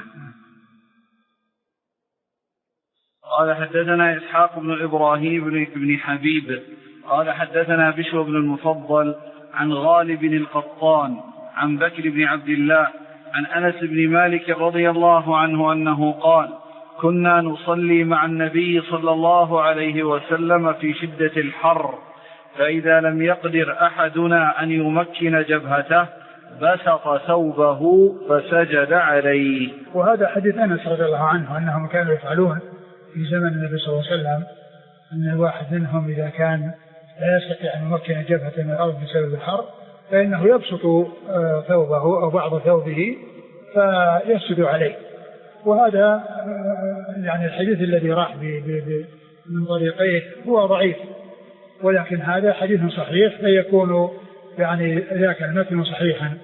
قال حدثنا إسحاق بن إبراهيم بن حبيب قال حدثنا بشر بن المفضل عن غالب القطان عن بكر بن عبد الله عن أنس بن مالك رضي الله عنه أنه قال كنا نصلي مع النبي صلى الله عليه وسلم في شدة الحر، فإذا لم يقدر أحدنا أن يمكن جبهته بسط ثوبه فسجد عليه. وهذا حديث أنس رضي الله عنه أنهم كانوا يفعلون في زمن النبي صلى الله عليه وسلم، أن الواحد منهم إذا كان لا يستطيع أن يمكن جبهته من الأرض بسبب الحر فإنه يبسط ثوبه أو بعض ثوبه فيسجد عليه. وهذا يعني الحديث الذي راح من طريقيه هو ضعيف، ولكن هذا حديث صحيح فيكون يعني ذاك المتن صحيحا.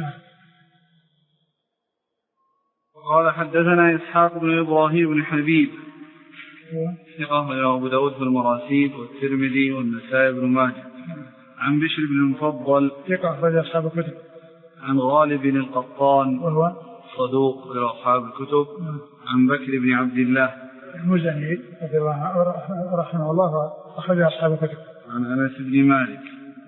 قال حدثنا إسحاق بن إبراهيم بن حبيب ثقة أبو داود في المراسيل والترمذي والنسائي بن ماجه. عن بشر بن المفضل ثقة أخرج أصحاب الكتب. عن غالب بن القطان وهو صدوق لأصحاب الكتب. عن بكر بن عبد الله المزني رحمه الله أخرج أصحاب الكتب. عن أنس بن مالك.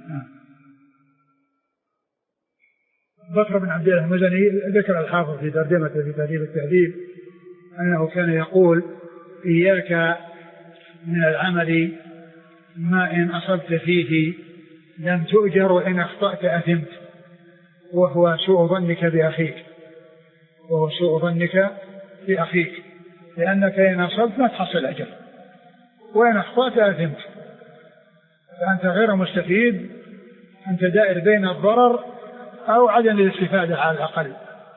بكر بن عبد الله المزني ذكر الحافظ في ترجمته في تهذيب التهذيب أنه كان يقول إياك من العمل ما إن أصبت فيه لم تؤجر وإن أخطأت أثمت، وهو سوء ظنك بأخيك وهو سوء ظنك بأخيك لأنك إن أصبت ما تحصل أجر وإن أخطأت أثمت، فأنت غير مستفيد، أنت دائر بين الضرر أو عدم الاستفادة على الأقل.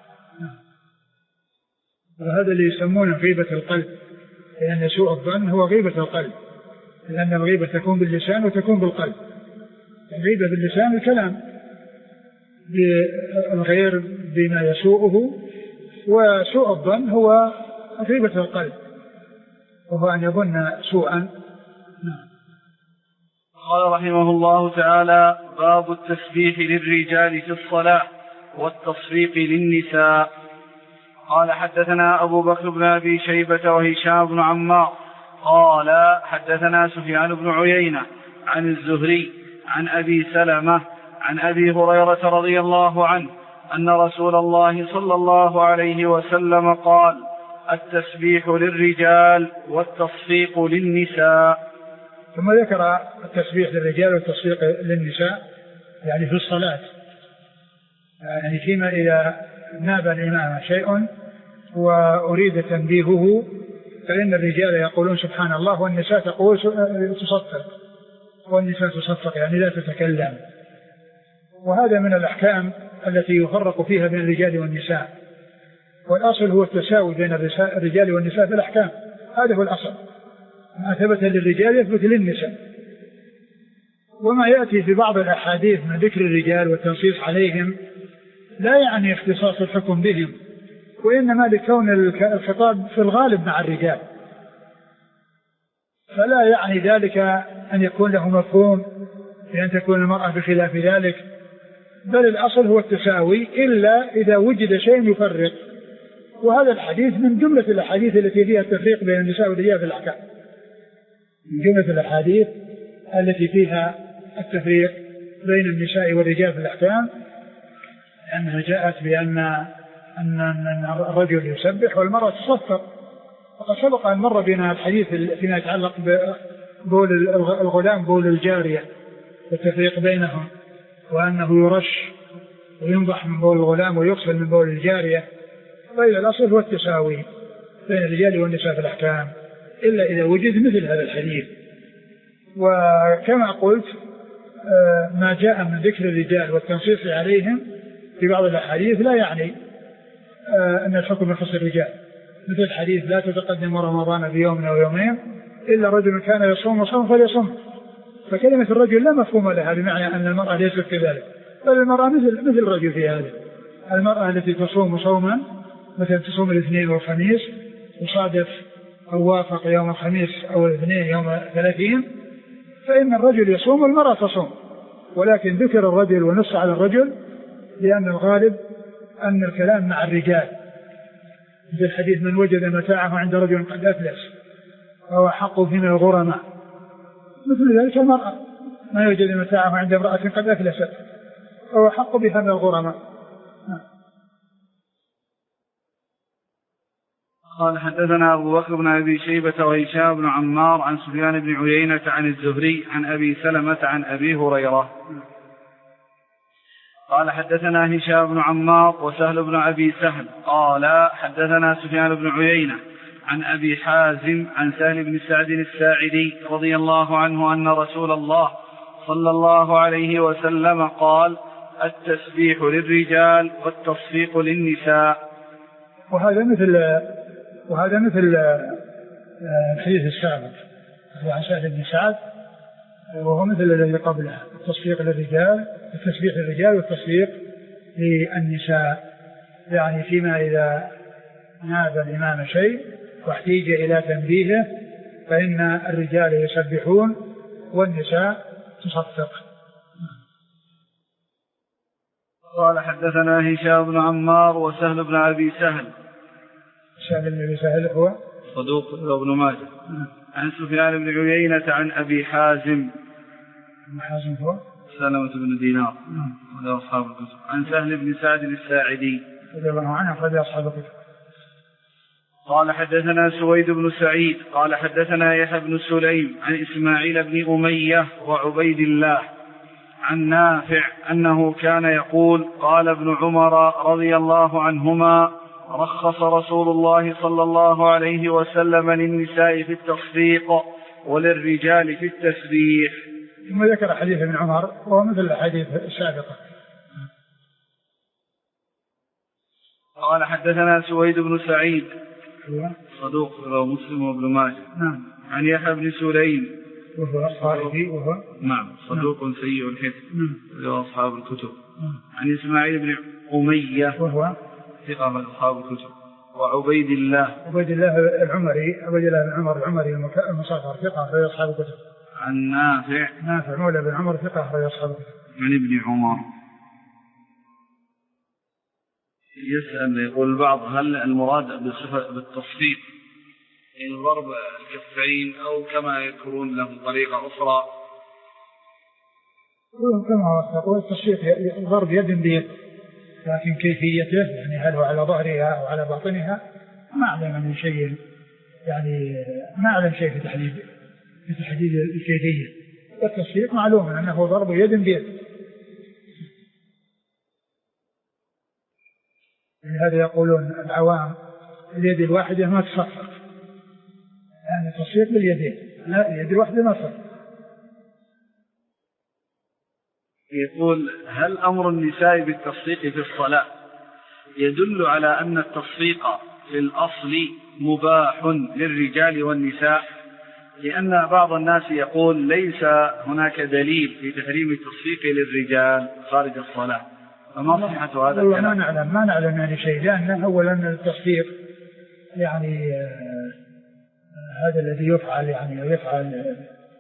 وهذا اللي يسمونه غيبة القلب، لأن سوء الظن هو غيبة القلب، لأن الغيبة تكون باللسان وتكون بالقلب. الغيبة باللسان الكلام بالغير بما يسوءه، وسوء الظن هو غيبة القلب وهو أن يظن سوءا. قال رحمه الله تعالى باب التسبيح للرجال في الصلاة والتصفيق للنساء. قال حدثنا أبو بكر بن أبي شيبة وهشام بن عمار قال حدثنا سفيان بن عيينة عن الزهري عن أبي سلمة عن أبي هريرة رضي الله عنه أن رسول الله صلى الله عليه وسلم قال التسبيح للرجال والتصفيق للنساء. ثم ذكر التسبيح للرجال والتصفيق للنساء يعني في الصلاة، يعني فيما إذا ناب الإمام شيء وأريد تنبيهه فإن الرجال يقولون سبحان الله والنساء تقول تصفق، والنساء تصفق يعني لا تتكلم. وهذا من الأحكام التي يفرق فيها بين الرجال والنساء، والأصل هو التساوي بين الرجال والنساء في الأحكام، هذا هو الأصل، ما ثبت للرجال يثبت للنساء. وما يأتي في بعض الأحاديث من ذكر الرجال والتنصيص عليهم لا يعني اختصاص الحكم بهم، وإنما لكون الخطاب في الغالب مع الرجال، فلا يعني ذلك أن يكون له مفهوم بأن تكون المرأة بخلاف ذلك، بل الأصل هو التساوي إلا إذا وجد شيء يفرق، وهذا الحديث من جملة الأحاديث التي فيها التفريق بين النساء والرجال في الأحكام، من جملة الأحاديث التي فيها التفريق بين النساء والرجال في الأحكام، لأنها جاءت بأن أن الرجل يسبح والمرأة تصفق. وقد سبق أن مر بنا الحديث فيما يتعلق ببول الغلام بول الجارية والتفريق بينهم، وأنه يرش وينضح من بول الغلام ويغسل من بول الجارية. فإذا الأصل هو التساوي بين الرجال والنساء في الأحكام إلا إذا وجد مثل هذا الحديث. وكما قلت ما جاء من ذكر الرجال والتنصيص عليهم في بعض الأحاديث لا يعني أن الحكم يخص الرجال، مثل حديث لا تتقدم رمضان بيوم أو يومين إلا رجل كان يصوم وصوم فليصوم، فكلمة الرجل لا مفهوم لها بمعنى أن المرأة ليست كذلك، بل المرأة مثل مثل الرجل في هذا. المرأة التي تصوم صوما مثل تصوم الاثنين والخميس وصادف أو وافق يوم الخميس أو الاثنين يوم ثلاثين، فإن الرجل يصوم والمرأة تصوم، ولكن ذكر الرجل ونص على الرجل لأن الغالب أن الكلام مع الرجال، مثل الحديث من وجد متاعه عند رجل قد أفلس فهو حق من الغرماء، مثل ذلك المرأة ما يوجد متاعه عند امرأة قد أفلست فهو حق بها من الغرماء. قال حدثنا أبو بكر بن أبي شيبة وهشام بن عمار عن سفيان بن عيينة عن الزهري عن أبي سلمة عن أبي هريرة قال حدثنا هشام بن عمار وسهل بن أبي سهل قال حدثنا سفيان بن عيينة عن أبي حازم عن سهل بن سعد الساعدي رضي الله عنه أن رسول الله صلى الله عليه وسلم قال التسبيح للرجال والتصفيق للنساء. وهذا مثل وهذا مثل الحديث السابق عن سهل بن سعد، وهو مثل الذي قبله، التصفيق للرجال التسبيح للرجال والتصفيق للنساء، يعني فيما إذا ناب الإمام شيء واحتيج إلى تنبيهه فإن الرجال يسبحون والنساء تصفق. قال حدثنا هشام بن عمار وسهل بن أبي سهل. سهل بن أبي سهل هو صدوق ابن ماجه. عن سفيان بن عيينة عن أبي حازم. ابن حازم هو سلمة بن دينار وله أصحاب الكتب. عن سهل بن سعد الساعدي رضي الله عنه أخرج أصحاب الكتب. قال حدثنا سويد بن سعيد قال حدثنا يحيى بن سليم عن إسماعيل بن أمية وعبيد الله عن نافع أنه كان يقول قال ابن عمر رضي الله عنهما رخص رسول الله صلى الله عليه وسلم للنساء في التصفيق وللرجال في التسبيح. ثم ذكر حديث ابن عمر وهو مثل الحديث السابقة. قال حدثنا سويد بن سعيد صدوق رواه مسلم وابن ماجه. نعم. عن يحيى بن سليم وهو صالحي وهو نعم صدوق نعم. سيء الحفظ له أصحاب الكتب. نعم. عن إسماعيل بن أمية وهو ثقة من أصحاب الكتب. وعبيد الله عبيد الله العمري عبيد الله بن عمر العمري المصغر ثقة في أصحاب الكتب. عن نافع نافع مولى بن عمر ثقة في أصحاب الكتب. عن ابن عمر. يسأل يقول البعض هل المراد بصفة بالتصفيق إن ضرب الكفين أو كما يذكرون له طريقة أخرى؟ كما هو التصفيق ضرب يد بيد، لكن كيفيته يعني هل هو على ظهرها أو على باطنها ما أعلم عن شيء، يعني ما أعلم شيء في تحديد في تحديد الكيفية. والتصفيق معلوم أنه ضرب يد بيد، لهذا يقولون العوام اليد الواحدة ما تصفق، يعني التصفيق باليدين، لا اليد الواحدة ما تصفق. يقول: هل أمر النساء بالتصفيق في الصلاة يدل على أن التصفيق في الأصل مباح للرجال والنساء؟ لأن بعض الناس يقول ليس هناك دليل في تحريم التصفيق للرجال خارج الصلاة، فما صحة هذا الكلام؟ ما نعلم ما نعلم يعني شيء، لأن أولا التصفيق يعني آه هذا الذي يفعل يعني يفعل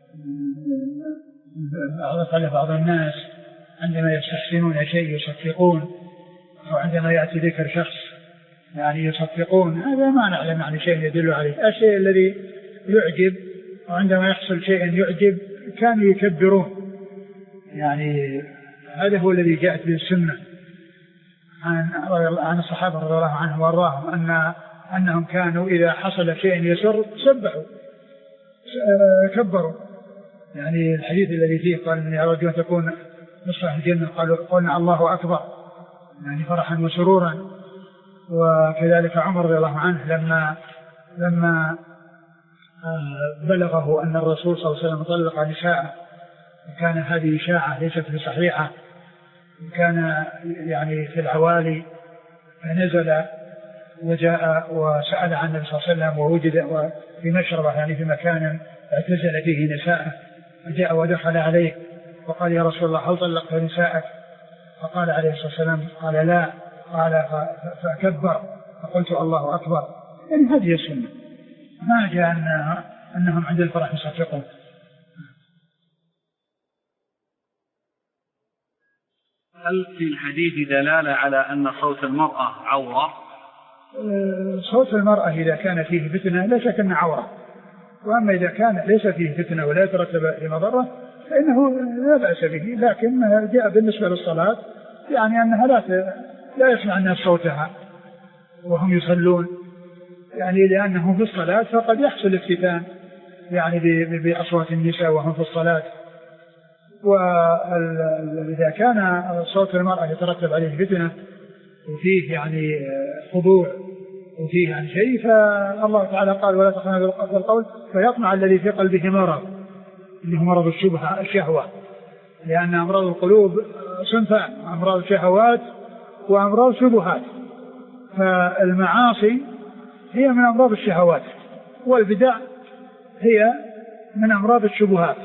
يفعل بعض الناس عندما يستحسنون شيء يصفقون، أو عندما يأتي ذكر شخص يعني يصفقون، هذا ما نعلم يعني شيء يدل عليه. الشيء الذي يعجب، وعندما يحصل شيء يعجب كانوا يكبرون، يعني هذا هو الذي جاءت به السنة عن عن الصحابة رضي الله عنهم وارضاهم، أن أنهم كانوا إذا حصل شيء يسر سبحوا كبروا. يعني الحديث الذي فيه قال إني أرجو أن تكون نصف الجنة، قالوا قلنا الله أكبر، يعني فرحا وسرورا. وكذلك عمر رضي الله عنه لما لما بلغه أن الرسول صلى الله عليه وسلم طلق نساءه، وكان هذه إشاعة ليست بصحيحة، وكان يعني في العوالي، فنزل وجاء وسأل عن النبي صلى الله عليه وسلم، ووجد في مشربة يعني في مكان اعتزل فيه نساءه، فجاء ودخل عليه وقال: يا رسول الله هل طلقت نساءك؟ فقال عليه الصلاة والسلام قال: لا. قال فكبر، فقلت الله أكبر. يعني هذه السنة، ما جاء أن أنهم عند الفرح يصفقون. هل في الحديث دلالة على أن صوت المرأة عورة؟ صوت المرأة إذا كان فيه فتنة لا شك أنه عورة، وأما إذا كان ليس فيه فتنة ولا يترتب لمضرة فإنه لا بأس به. لكن جاء بالنسبة للصلاة يعني أنها لا لا يسمع الناس صوتها وهم يصلون، يعني لأنهم في الصلاة فقد يحصل افتتان يعني بأصوات النساء وهم في الصلاة. وإذا كان صوت المرأة يترتب عليه فتنة وفيه يعني خضوع وفيه يعني شيء، فالله تعالى قال: ولا تخنوا بالقول فيطمع الذي في قلبه مرض، اللي هو مرض الشبهة الشهوة، لأن أمراض القلوب صنفان: أمراض شهوات وأمراض شبهات. فالمعاصي هي من أمراض الشهوات، والبدع هي من أمراض الشبهات.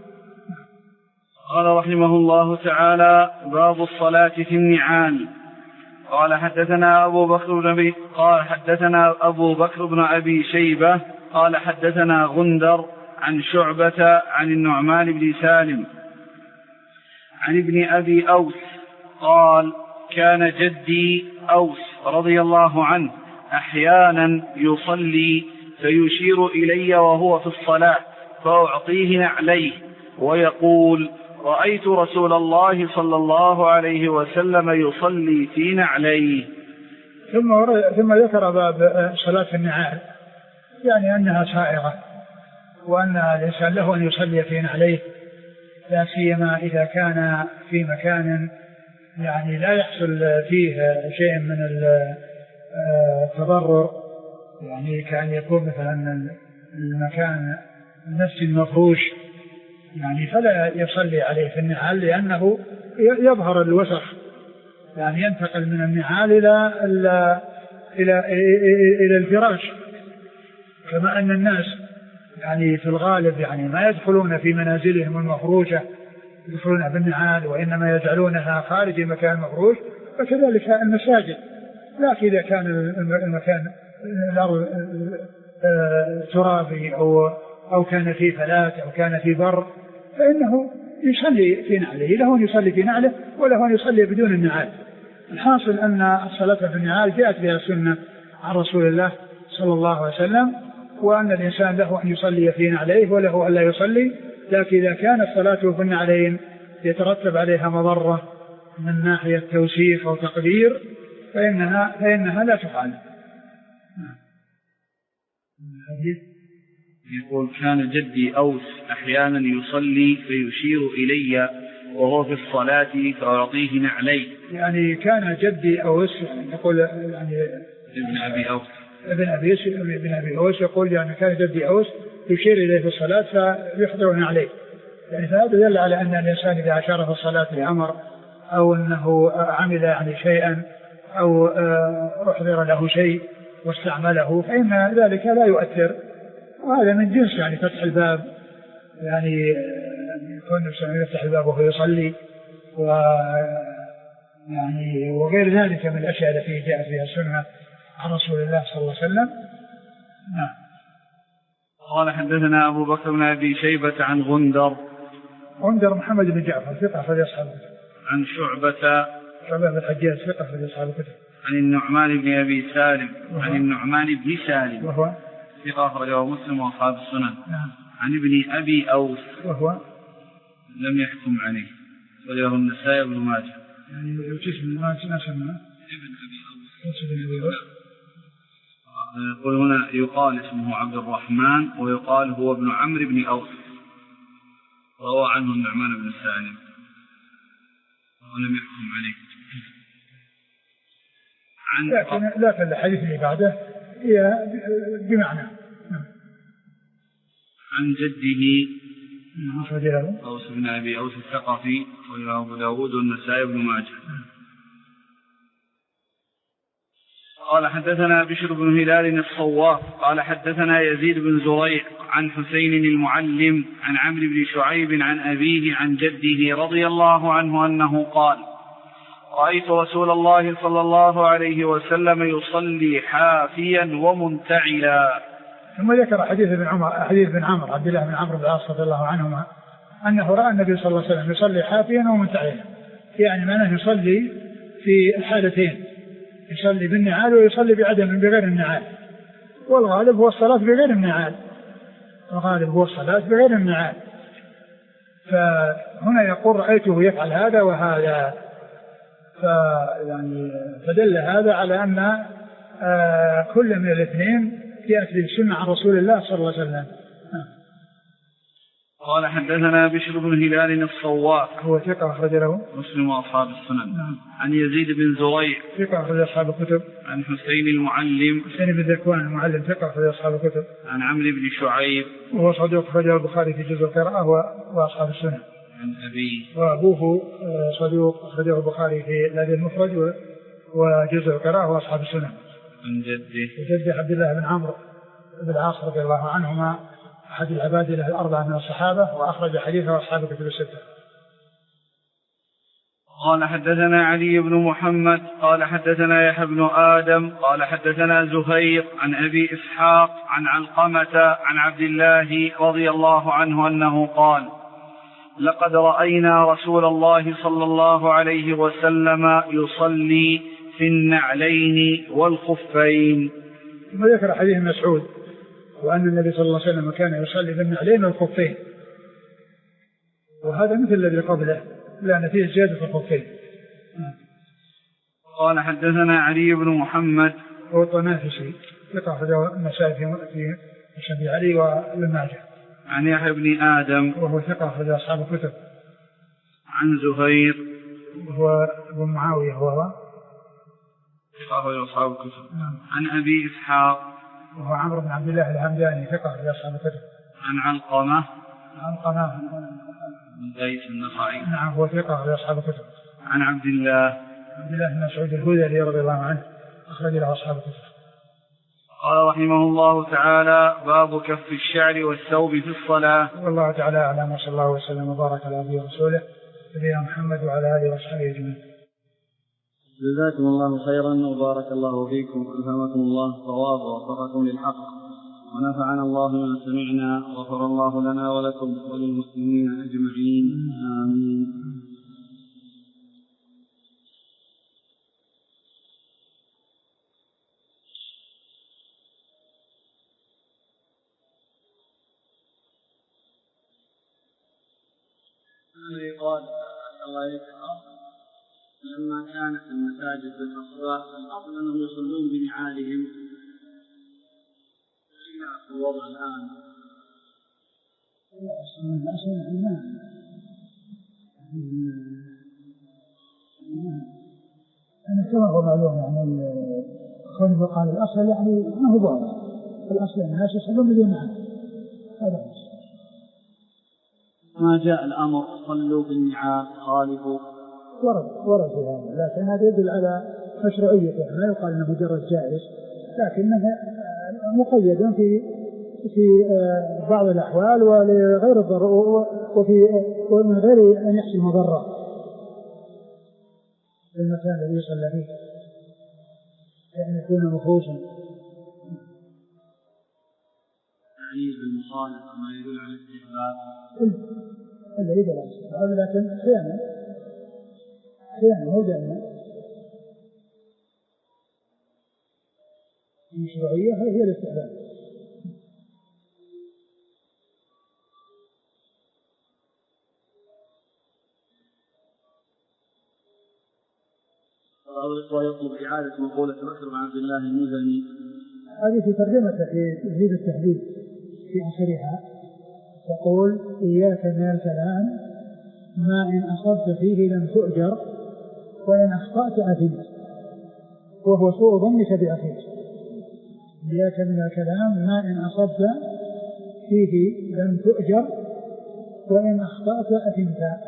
قال رحمه الله تعالى: باب الصلاة في النعال. قال حدثنا أبو بكر بن أبي قال حدثنا أبو بكر بن أبي شيبة قال حدثنا غندر عن شعبة عن النعمان بن سالم عن ابن أبي أوس قال: كان جدي أوس رضي الله عنه أحيانا يصلي فيشير إلي وهو في الصلاة فأعطيه نعليه ويقول: رأيت رسول الله صلى الله عليه وسلم يصلي في نعليه. ثم ثم ذكر باب صلاة النعال، يعني أنها سائغة، وأن الإنسان له أن يصلي في نعليه، لا سيما إذا كان في مكان يعني لا يحصل فيه شيء من التضرر، يعني كأن يكون مثلا المكان المسجد مفروش، يعني فلا يصلي عليه في النعال، لأنه يظهر الوسخ، يعني ينتقل من النعال إلى إلى إلى, إلى الفراش. كما أن الناس يعني في الغالب يعني ما يدخلون في منازلهم المفروشة يدخلون بالنعال، وإنما يجعلونها خارج المكان المفروش، فكذلك المساجد. لكن إذا كان المكان الأرض ترابي أو أو كان في فلات أو كان في بر، فإنه يصلي في نعله، له أن يصلي في نعله وله أن يصلي بدون النعال. الحاصل أن الصلاة في النعال جاءت بها السنة عن رسول الله صلى الله عليه وسلم، وأن الإنسان له أن يصلي في نعليه وله أن لا يصلي. لكن إذا كانت صلاته في النعلين يترتب عليها مضرة من ناحية توسيخ أو تقدير فإنها, فإنها لا تفعل. الحديث يقول كان جدي أوس أحيانا يصلي فيشير إلي وهو في الصلاة فأعطيه نعلي. يعني كان جدي أوس يقول يعني ابن أبي أوس ابن أبي ابن أبي أوس يقول يعني كان جدي أوس يشير إليه في الصلاة فيحضر نعلي. يعني فهذا يدل على أن الإنسان إذا أشار في الصلاة بأمر أو أنه عمل يعني شيئا أو أحضر له شيء واستعمله فإن ذلك لا يؤثر، وهذا من جنس يعني فتح الباب، يعني يكون الإنسان يفتح الباب وهو يصلي و يعني وغير ذلك من الأشياء التي جاءت فيها السنة عن رسول الله صلى الله عليه وسلم. نعم. قال حدثنا أبو بكر بن أبي شيبة عن غندر غندر محمد بن جعفر ثقة في أصحاب الكتب. عن شعبة شعبة بن الحجاج ثقة في أصحاب الكتب. عن النعمان بن أبي سالم عن النعمان بن سالم وهو ثقة أخرجه مسلم وأصحاب السنن. نعم. عن ابن أبي أوس وهو لم يحكم عليه وله النسائي بن ماجه. يعني جسم ما سمع ابن أبي أوس. يقول هنا يقال اسمه عبد الرحمن ويقال هو ابن عمرو بن أوس، روى عنه النعمان بن سالم ولم يحكم عليه. عن لكن لكن الحديث اللي بعده هي بمعنى. عن جده له أوس بن أبي أوس الثقفي وله أبو داود والنسائي بن ماجه. قال حدثنا بشر بن هلال الصواف قال حدثنا يزيد بن زريع عن حسين المعلم عن عمرو بن شعيب عن أبيه عن جده رضي الله عنه أنه قال: رأيت رسول الله صلى الله عليه وسلم يصلي حافيا ومنتعلا. ثم ذكر حديث ابن عمر حديث ابن عمرو عبد الله بن عمرو بن العاص رضي الله عنهما أنه رأى النبي صلى الله عليه وسلم يصلي حافيا ومنتعلا، يعني معناه يصلي في الحالتين، يصلي بالنعال ويصلي بعدم بغير النعال، والغالب هو الصلاة بغير النعال، الغالب هو الصلاة بغير النعال. فهنا يقول رأيته يفعل هذا وهذا، فيعني فدل هذا على أن آه كل من الاثنين يأتي بالسنة عن رسول الله صلى الله عليه وسلم. قال حدثنا بشر بن هلال الصواف هو ثقة أخرج له مسلم وأصحاب السنن. نعم. عن يزيد بن زريع ثقة أخرج أصحاب الكتب. عن حسين المعلم حسين بن ذكوان المعلم ثقة أخرج أصحاب الكتب. عن عمرو بن شعيب وهو صدوق أخرجه البخاري في جزء القراءة وأصحاب السنن. عن أبيه وأبوه صدوق أخرجه البخاري في الأدب المفرد وجزء القراءة وأصحاب السنن. عن جده وجده عبد الله بن عمرو بن العاص رضي الله عنهما أحد العبادلة الأربعة من الصحابة، وأخرج حديثه أصحاب الكتب الستة. قال حدثنا علي بن محمد قال حدثنا يحيى بن آدم قال حدثنا زهير عن أبي إسحاق عن علقمة عن عبد الله رضي الله عنه أنه قال: لقد رأينا رسول الله صلى الله عليه وسلم يصلي في النعلين والخفين. ثم ذكر حديث مسعود وأن النبي صلى الله عليه وسلم كان يصلي في النعلين والخفين، وهذا مثل الذي قبله لأن فيه زيادة في الخفين. قال حدثنا علي بن محمد هو الطنافسي ثقة أخرجه النسائي في مسند علي وابن ماجه. عن يحيى بن آدم وهو ثقة أخرج أصحاب الكتب. عن زهير وهو ابن معاوية وهو ثقة أخرج أصحاب الكتب. عن أبي إسحاق وهو عمرو بن عبد الله الهمداني ثقة أخرج أصحاب الكتب. عن علقمة علقمة بن قيس النخعي نعم هو ثقة أخرج أصحاب الكتب. عن عبد الله عبد الله بن مسعود الهذلي رضي الله عنه أخرج له أصحاب الكتب. قال رحمه الله تعالى: باب كف الشعر والثوب في الصلاة. والله تعالى أعلم، وصلى الله وسلم وبارك على نبينا ورسوله نبينا محمد وعلى آله وصحبه أجمعين. جزاكم الله خيرا وبارك الله فيكم وألهمكم الله الصواب ووفقكم للحق ونفعنا الله بما سمعنا وغفر الله لنا ولكم وللمسلمين أجمعين آمين. قال الله يسعى لما كانت المساجد في الأصوات الأصل أنهم يصلون بنعالهم إلى الوضع الآن؟ الأصل الإيمان أنا كما هو معلوم يعني كونه قال الأصل يعني ما هو واضح الأصل الناس يصلون بدون معه هذا ما جاء الأمر صلوا بالنعال خالفوا ورد ورد في هذا لكن هذا يدل على مشروعيته ما يقال انه مجرد جائز لكنه مقيد في في بعض الأحوال ولغير الضرورة وفي ومن غير أن يحصل مضرة في المكان الذي يصلى فيه يعني يكون مخوصا تعيين بالمصالح ما يدل على الاستحباب إلا إذا لا استحباب لكن أحيانا أحيانا هو دائما المشروعية هي الاستحباب. ويطلب إعادة مقولة بكر بن عبد الله المزني هذه في ترجمته في تهذيب التهذيب في آخرها تقول إياك من الكلام ما إن أصبت فيه لم تؤجر وإن أخطأت أثمت وهو سوء ظنك بأخيك. إياك من الكلام ما إن أصبت فيه لم تؤجر وإن أخطأت أثمت.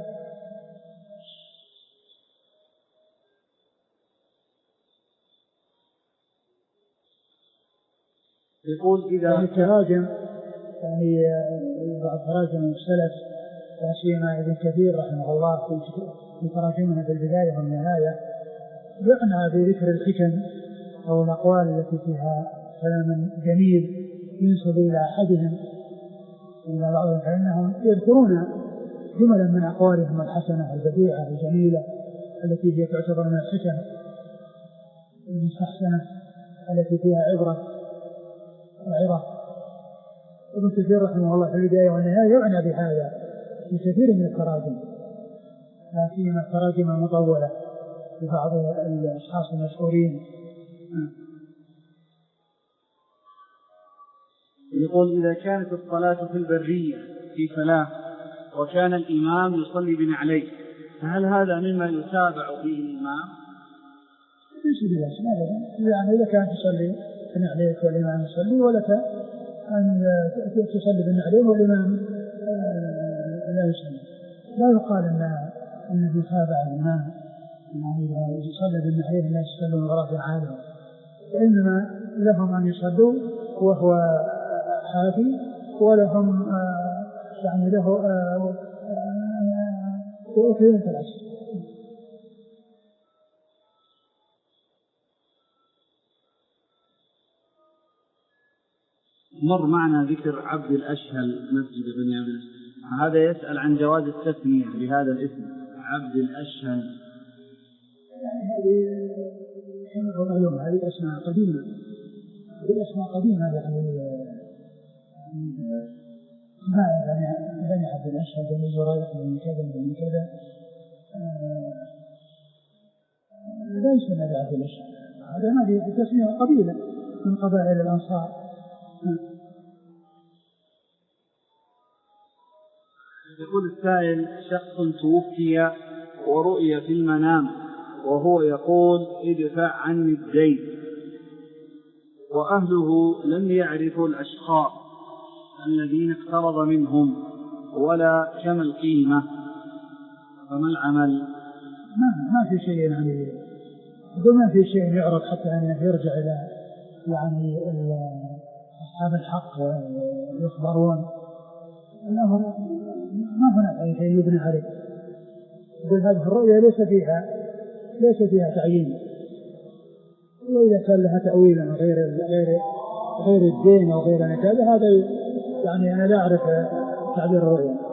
يقول إذا يعني التراجم يعني بعض تراجم السلف لا سيما ابن كثير رحمه الله في تراجمنا بالبداية والنهاية يعنى بذكر الحكم أو الأقوال التي فيها كلام جميل ينسب إلى أحدهم إلى بعضهم فإنهم يذكرون جملا من أقوالهم الحسنة البديعة الجميلة التي هي تعتبر من الحكم المستحسنة التي فيها عبرة وعظة. ابن كثير رحمه الله في البداية والنهاية يعنى بهذا في كثير من التراجم لا سيما التراجم المطولة لبعض الأشخاص المشهورين. يقول إذا كانت الصلاة في البرية في فلاة وكان الإمام يصلي بنعليه فهل هذا مما يتابع فيه الإمام؟ ليس بلاش أبدا يعني إذا كان تصلي بنعليك والإمام يصلي ولك أن تصلي بنعليه والإمام لا يصلي لا يقال أن أنه يتابع الإمام يعني إذا يصلي بنعليه لا يصلون وراء عالم وإنما لهم أن يصلوا وهو حافي ولهم يعني له وأكيد العصر. مر معنا ذكر عبد الأشهل مسجد بني عبد الأشهل هذا يسأل عن جواز التسمية بهذا الاسم عبد الأشهل. يعني هذه كما معلوم هذه أسماء قديمة هذه أسماء قديمة يعني ما يعني بني عبد الأشهل بني زريق بني كذا بني كذا لا يسمى عبد الأشهل هذا ما هي تسمية قبيلة من قبائل الأنصار. يقول السائل شخص توفي ورؤي في المنام وهو يقول ادفع عني الدين وأهله لم يعرفوا الأشخاص الذين اقترض منهم ولا كم القيمة فما العمل؟ ما, ما في شيء يعني ما في شيء يعرض حتى أن يرجع إلى يعني أصحاب الحق ويخبرون الأمر ما هناك أي شيء يبنى عليه. يقول هذه الرؤية ليس فيها ليس فيها تعيين وإذا كان لها تأويلا غير غير غير الدين أو غير كذا هذا يعني أنا لا أعرف تعبير الرؤية.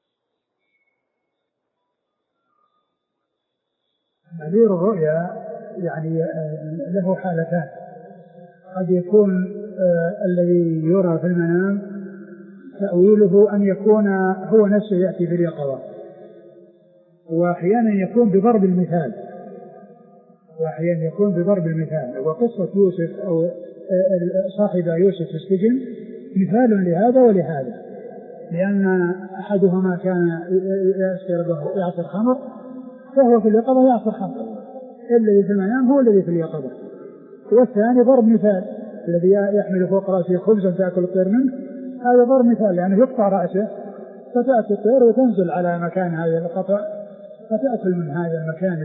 تعبير الرؤيا يعني له حالتان. قد يكون الذي يرى في المنام تأويله أن يكون هو نفسه يأتي باليقظة، وأحيانا يكون بضرب المثال وأحيانا يكون بضرب المثال. وقصة يوسف أو صاحب يوسف في السجن مثال لهذا ولهذا، لأن أحدهما كان يعصر خمر فهو في اليقظة يعصر خمر، الذي في المنام هو الذي في اليقظة. والثاني ضرب مثال، الذي يحمل فوق رأسه خبزا تأكل الطير منه، هذا ضرب مثال لأنه يقطع رأسه فتأتي الطير وتنزل على مكان هذا القطع فتأكل من هذا المكان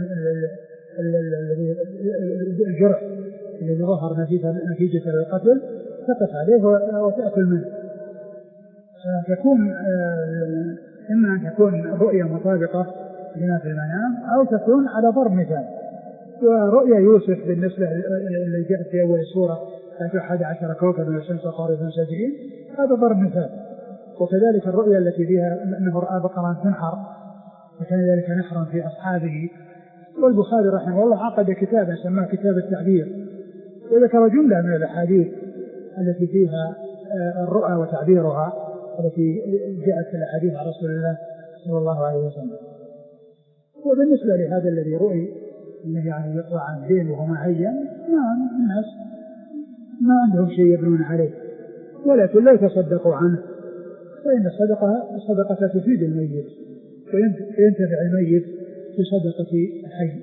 الذي الجرح الذي ظهر نتيجة القتل تقف عليه وتأكل منه. فتكون إما أن تكون رؤية مطابقة لما في المنام أو تكون على ضرب مثال. ورؤيا يوسف بالنسبة اللي جاءت في أول السورة أحد عشر كوكبا والشمس والقمر ساجدين هذا ضرب مثال. وكذلك الرؤيا التي فيها أنه رأى بقرا تنحر وكان ذلك نحرا في أصحابه. والبخاري رحمه الله عقد كتابا سماه كتاب التعبير، وذكر جملة من الأحاديث التي فيها الرؤى وتعبيرها التي جاءت في الأحاديث عن رسول الله صلى الله عليه وسلم. وبالنسبة لهذا الذي رؤي أنه يعني يطلع عن دين وهو معين، ما الناس ما عندهم شيء يبنون عليه، ولكن لا يتصدقوا عنه، فإن الصدقة الصدقة تفيد الميت وينتفع الميت بصدقة الحي.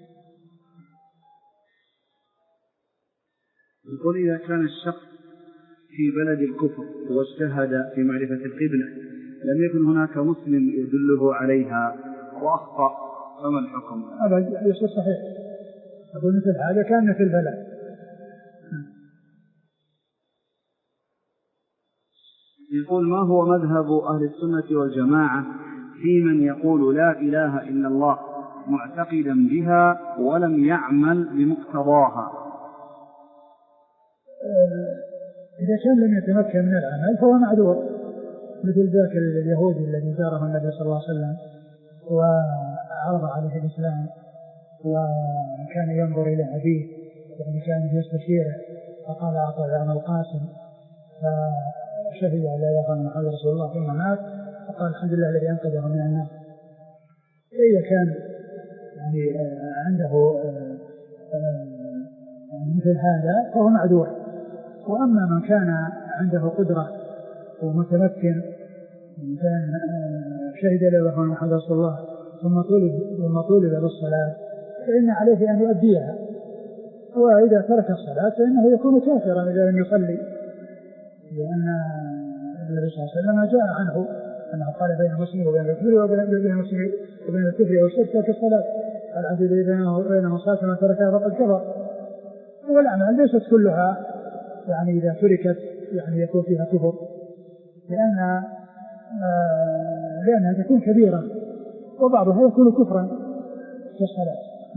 يقول إذا كان الشخص في بلد الكفر واجتهد في معرفة القبلة لم يكن هناك مسلم يدله عليها وأخطأ، فما الحكم؟ هذا ليس صحيح. أقول مثل هذا كان في البلد. يقول ما هو مذهب أهل السنة والجماعة في من يقول لا إله إلا الله معتقدا بها ولم يعمل بمقتضاها؟ إذا كان لم يتمكن من العمل فهو معذور، مثل ذاك اليهودي الذي زاره النبي صلى الله عليه وسلم وعرض عليه الإسلام وكان ينظر إلى أبيه يعني كان يستشيره فقال أعطى عن القاسم فشهد على يقين محمد رسول الله ثم مات فقال الحمد لله الذي أنقذه من النار. إذا كان يعني عنده مثل هذا فهو معذور. وأما من كان عنده قدرة ومتمكن كان شهد له محمد رسول الله ثم طلب ثم طلب بالصلاة فإن عليه أن يؤديها، وإذا ترك الصلاة فإنه يكون كافرا إذا لم يصلي، لأن النبي صلى الله عليه وسلم جاء عنه أنه قال بين المسلم وبين الكفر وبين المسلم وبين الكفر والشرك ترك الصلاة العبد بينه وبين صلاة من تركها فقد كفر. والأعمال ليست كلها يعني إذا تركت يعني يكون فيها كفر، لأن آه لأنها تكون كبيرة وبعضها يكون كفرا في الصلاة.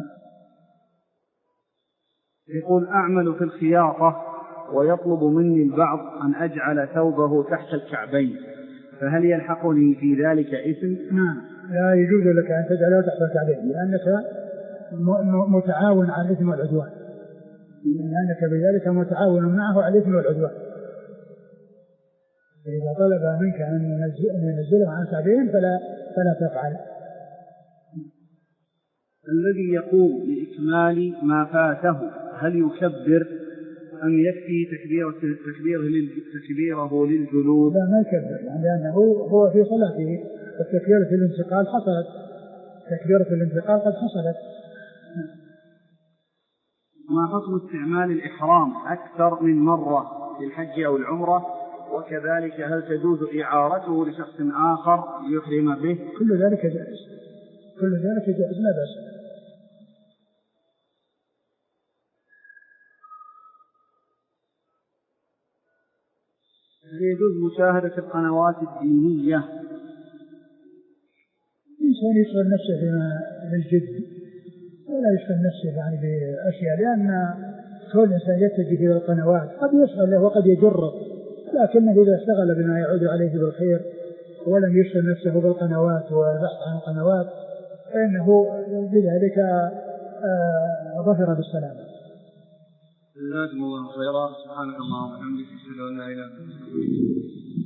يقول أعمل في الخياطة ويطلب مني البعض أن أجعل ثوبه تحت الكعبين، فهل يلحقني في ذلك إثم؟ نعم، لا يجوز لك أن تجعله تحت الكعبين لأنك متعاون على الإثم والعدوان، لأنك بذلك متعاون معه على الإثم والعدوان. فإذا طلب منك أن ينزله عن الكعبين فلا فلا تفعل. الذي يقوم لإكمال ما فاته هل يكبر أم يكفي تكبيره تكبيره للجلوس؟ لا ما يكبر، يعني لأنه هو في صلاته التكبيرة الانتقال حصلت، تكبيرة الانتقال قد حصلت. ما حكم استعمال الإحرام أكثر من مرة للحج أو العمرة؟ وكذلك هل تجوز إعارته لشخص آخر يحرم به؟ كل ذلك جائز، كل ذلك جائز لا بأس. هل يجوز مشاهدة القنوات الدينية؟ الإنسان يشغل نفسه بالجد ولا يشغل نفسه يعني بأشياء، لأن كل إنسان يتجه إلى القنوات قد يشغل له وقد يجره، لكنه إذا اشتغل بما يعود عليه بالخير ولم يشغل نفسه بالقنوات والبحث عن القنوات فإنه بذلك ظفر بالسلامة. جزاكم الله خيرا. سبحانك اللهم وبحمدك أشهد أن لا إله إلا أنت.